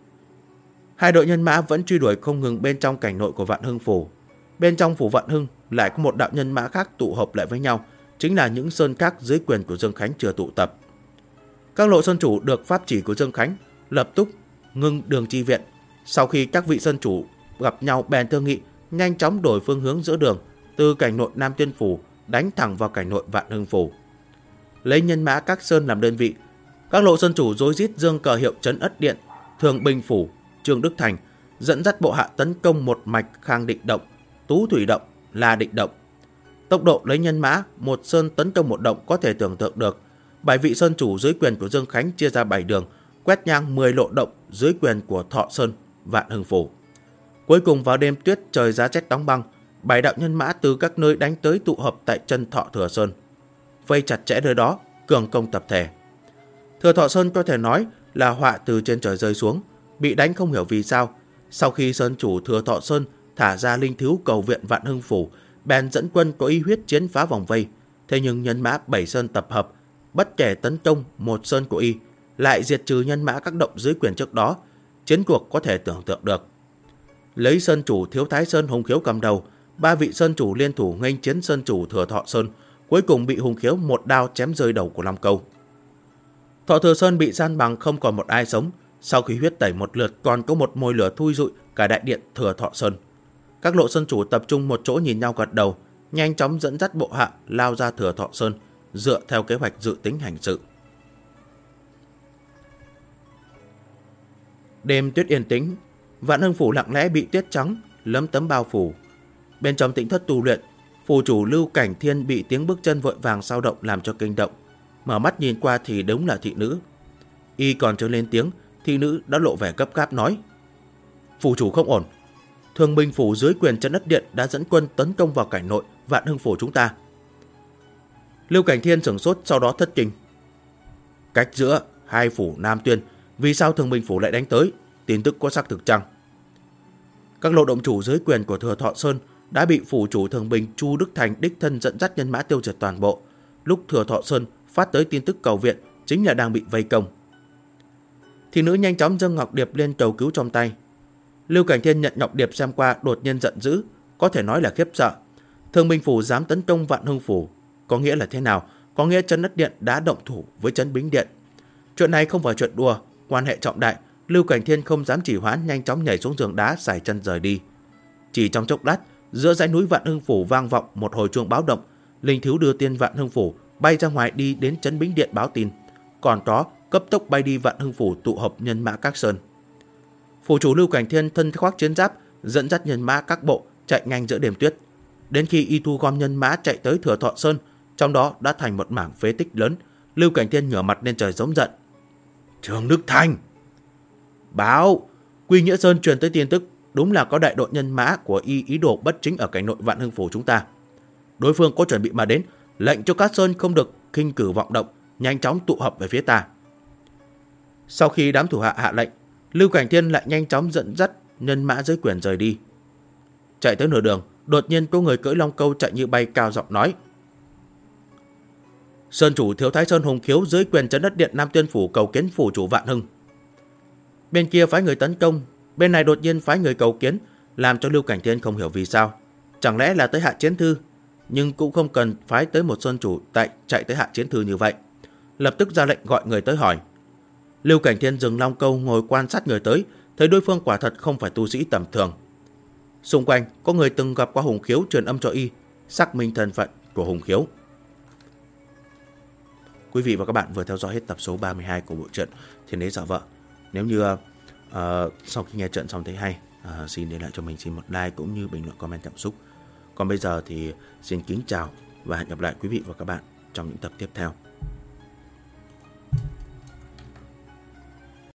Hai đội nhân mã vẫn truy đuổi không ngừng bên trong cảnh nội của Vạn Hưng Phủ. Bên trong phủ Vạn Hưng lại có một đạo nhân mã khác tụ hợp lại với nhau, chính là những sơn các dưới quyền của Dương Khánh chưa tụ tập. Các lộ sơn chủ được pháp chỉ của Dương Khánh lập tức ngưng đường chi viện. Sau khi các vị sơn chủ gặp nhau bèn thương nghị, nhanh chóng đổi phương hướng giữa đường, từ cảnh nội Nam Tiên Phủ đánh thẳng vào cảnh nội Vạn Hưng Phủ. Lấy nhân mã các sơn làm đơn vị, các lộ sơn chủ rối rít dương cờ hiệu Trấn Ất Điện, Thường Bình Phủ, Trương Đức Thành, dẫn dắt bộ hạ tấn công một mạch Khang Định Động, Tú Thủy Động, La Định Động. Tốc độ lấy nhân mã một sơn tấn công một động có thể tưởng tượng được. 7 vị sơn chủ dưới quyền của Dương Khánh chia ra 7 đường, quét ngang 10 lộ động dưới quyền của Thọ Sơn, Vạn Hưng Phủ. Cuối cùng vào đêm tuyết trời giá rét đóng băng, 7 đạo nhân mã từ các nơi đánh tới tụ hợp tại chân Thọ Thừa Sơn, vây chặt chẽ nơi đó, cường công tập thể. Thừa Thọ Sơn có thể nói là họa từ trên trời rơi xuống, bị đánh không hiểu vì sao. Sau khi sơn chủ Thừa Thọ Sơn thả ra linh thiếu cầu viện Vạn Hưng Phủ, bèn dẫn quân có ý huyết chiến phá vòng vây. Thế nhưng nhân mã 7 sơn tập hợp, bất kể tấn công một sơn của y, lại diệt trừ nhân mã các động dưới quyền trước đó. Chiến cuộc có thể tưởng tượng được. Lấy sơn chủ Thiếu Thái Sơn Hùng Khiếu cầm đầu, 3 vị sơn chủ liên thủ nghênh chiến sơn chủ Thừa Thọ Sơn, cuối cùng bị Hùng Khiếu một đao chém rơi đầu của Long Câu. Thọ Thừa Sơn bị san bằng không còn một ai sống. Sau khi huyết tẩy một lượt, còn có một mồi lửa thui rụi cả đại điện Thừa Thọ Sơn. Các lộ sơn chủ tập trung một chỗ nhìn nhau gật đầu, nhanh chóng dẫn dắt bộ hạ lao ra Thừa Thọ Sơn, dựa theo kế hoạch dự tính hành sự. Đêm tuyết yên tĩnh, Vạn Hưng Phủ lặng lẽ bị tuyết trắng lấm tấm bao phủ. Bên trong tĩnh thất tu luyện, phủ chủ Lưu Cảnh Thiên bị tiếng bước chân vội vàng xao động làm cho kinh động. Mở mắt nhìn qua thì đúng là thị nữ. Y còn chưa lên tiếng, thị nữ đã lộ vẻ gấp gáp nói: Phủ chủ không ổn. Thường Bình Phủ dưới quyền Trấn Ất Điện đã dẫn quân tấn công vào cảnh nội Vạn Hưng Phủ chúng ta. Lưu Cảnh Thiên sửng sốt, sau đó thất kinh. Cách giữa hai phủ Nam Tuyên, vì sao Thường Bình Phủ lại đánh tới? Tin tức có xác thực chăng? Các lộ động chủ dưới quyền của Thừa Thọ Sơn đã bị phủ chủ Thường Bình Chu Đức Thành đích thân dẫn dắt nhân mã tiêu diệt toàn bộ. Lúc Thừa Thọ Sơn phát tới tin tức cầu viện, chính là đang bị vây công. Thị nữ nhanh chóng dâng ngọc điệp lên cầu cứu trong tay. Lưu Cảnh Thiên nhận ngọc điệp xem qua, đột nhiên giận dữ, có thể nói là khiếp sợ. Thường Bình Phủ dám tấn công Vạn Hưng Phủ, có nghĩa là thế nào? Có nghĩa Trấn Ất Điện đã động thủ với Trấn Bính Điện. Chuyện này không phải chuyện đùa, quan hệ trọng đại. Lưu Cảnh Thiên không dám trì hoãn, nhanh chóng nhảy xuống giường đá, sải chân rời đi. Chỉ trong chốc lát, giữa dãy núi Vạn Hưng Phủ vang vọng một hồi chuông báo động. Linh thiếu đưa tiên Vạn Hưng Phủ bay ra ngoài đi đến Trấn Bính Điện báo tin. Còn có cấp tốc bay đi Vạn Hưng Phủ tụ họp nhân mã các sơn. Phủ chủ Lưu Cảnh Thiên thân khoác chiến giáp, dẫn dắt nhân mã các bộ chạy nhanh giữa đêm tuyết. Đến khi y thu gom nhân mã chạy tới Thừa Thọ Sơn, trong đó đã thành một mảng phế tích lớn. Lưu Cảnh Thiên ngửa mặt lên trời giống giận: Trương Đức Thành! Báo! Quy Nghĩa Sơn truyền tới tin tức, đúng là có đại đội nhân mã của y ý đồ bất chính ở cảnh nội Vạn Hưng Phủ chúng ta. Đối phương có chuẩn bị mà đến, lệnh cho các sơn không được khinh cử vọng động, nhanh chóng tụ hợp về phía ta. Sau khi đám thủ hạ hạ lệnh, Lưu Cảnh Thiên lại nhanh chóng dẫn dắt nhân mã dưới quyền rời đi. Chạy tới nửa đường, đột nhiên có người cưỡi long câu chạy như bay cao giọng nói: Sơn chủ Thiếu Thái Sơn Hùng Khiếu dưới quyền trấn đất điện Nam Tuyên Phủ cầu kiến phủ chủ Vạn Hưng. Bên kia phái người tấn công, bên này đột nhiên phái người cầu kiến, làm cho Lưu Cảnh Thiên không hiểu vì sao. Chẳng lẽ là tới hạ chiến thư, nhưng cũng không cần phái tới một sơn chủ chạy tới hạ chiến thư như vậy. Lập tức ra lệnh gọi người tới hỏi. Lưu Cảnh Thiên dừng long câu ngồi quan sát người tới, thấy đối phương quả thật không phải tu sĩ tầm thường. Xung quanh có người từng gặp qua Hùng Khiếu truyền âm cho y, xác minh thân phận của Hùng Khiếu. Quý vị và các bạn vừa theo dõi hết tập số 32 của bộ truyện Thiên Đế Giả Vợ. Nếu như sau khi nghe truyện xong thấy hay, xin để lại cho mình một like cũng như bình luận comment cảm xúc. Còn bây giờ thì xin kính chào và hẹn gặp lại quý vị và các bạn trong những tập tiếp theo.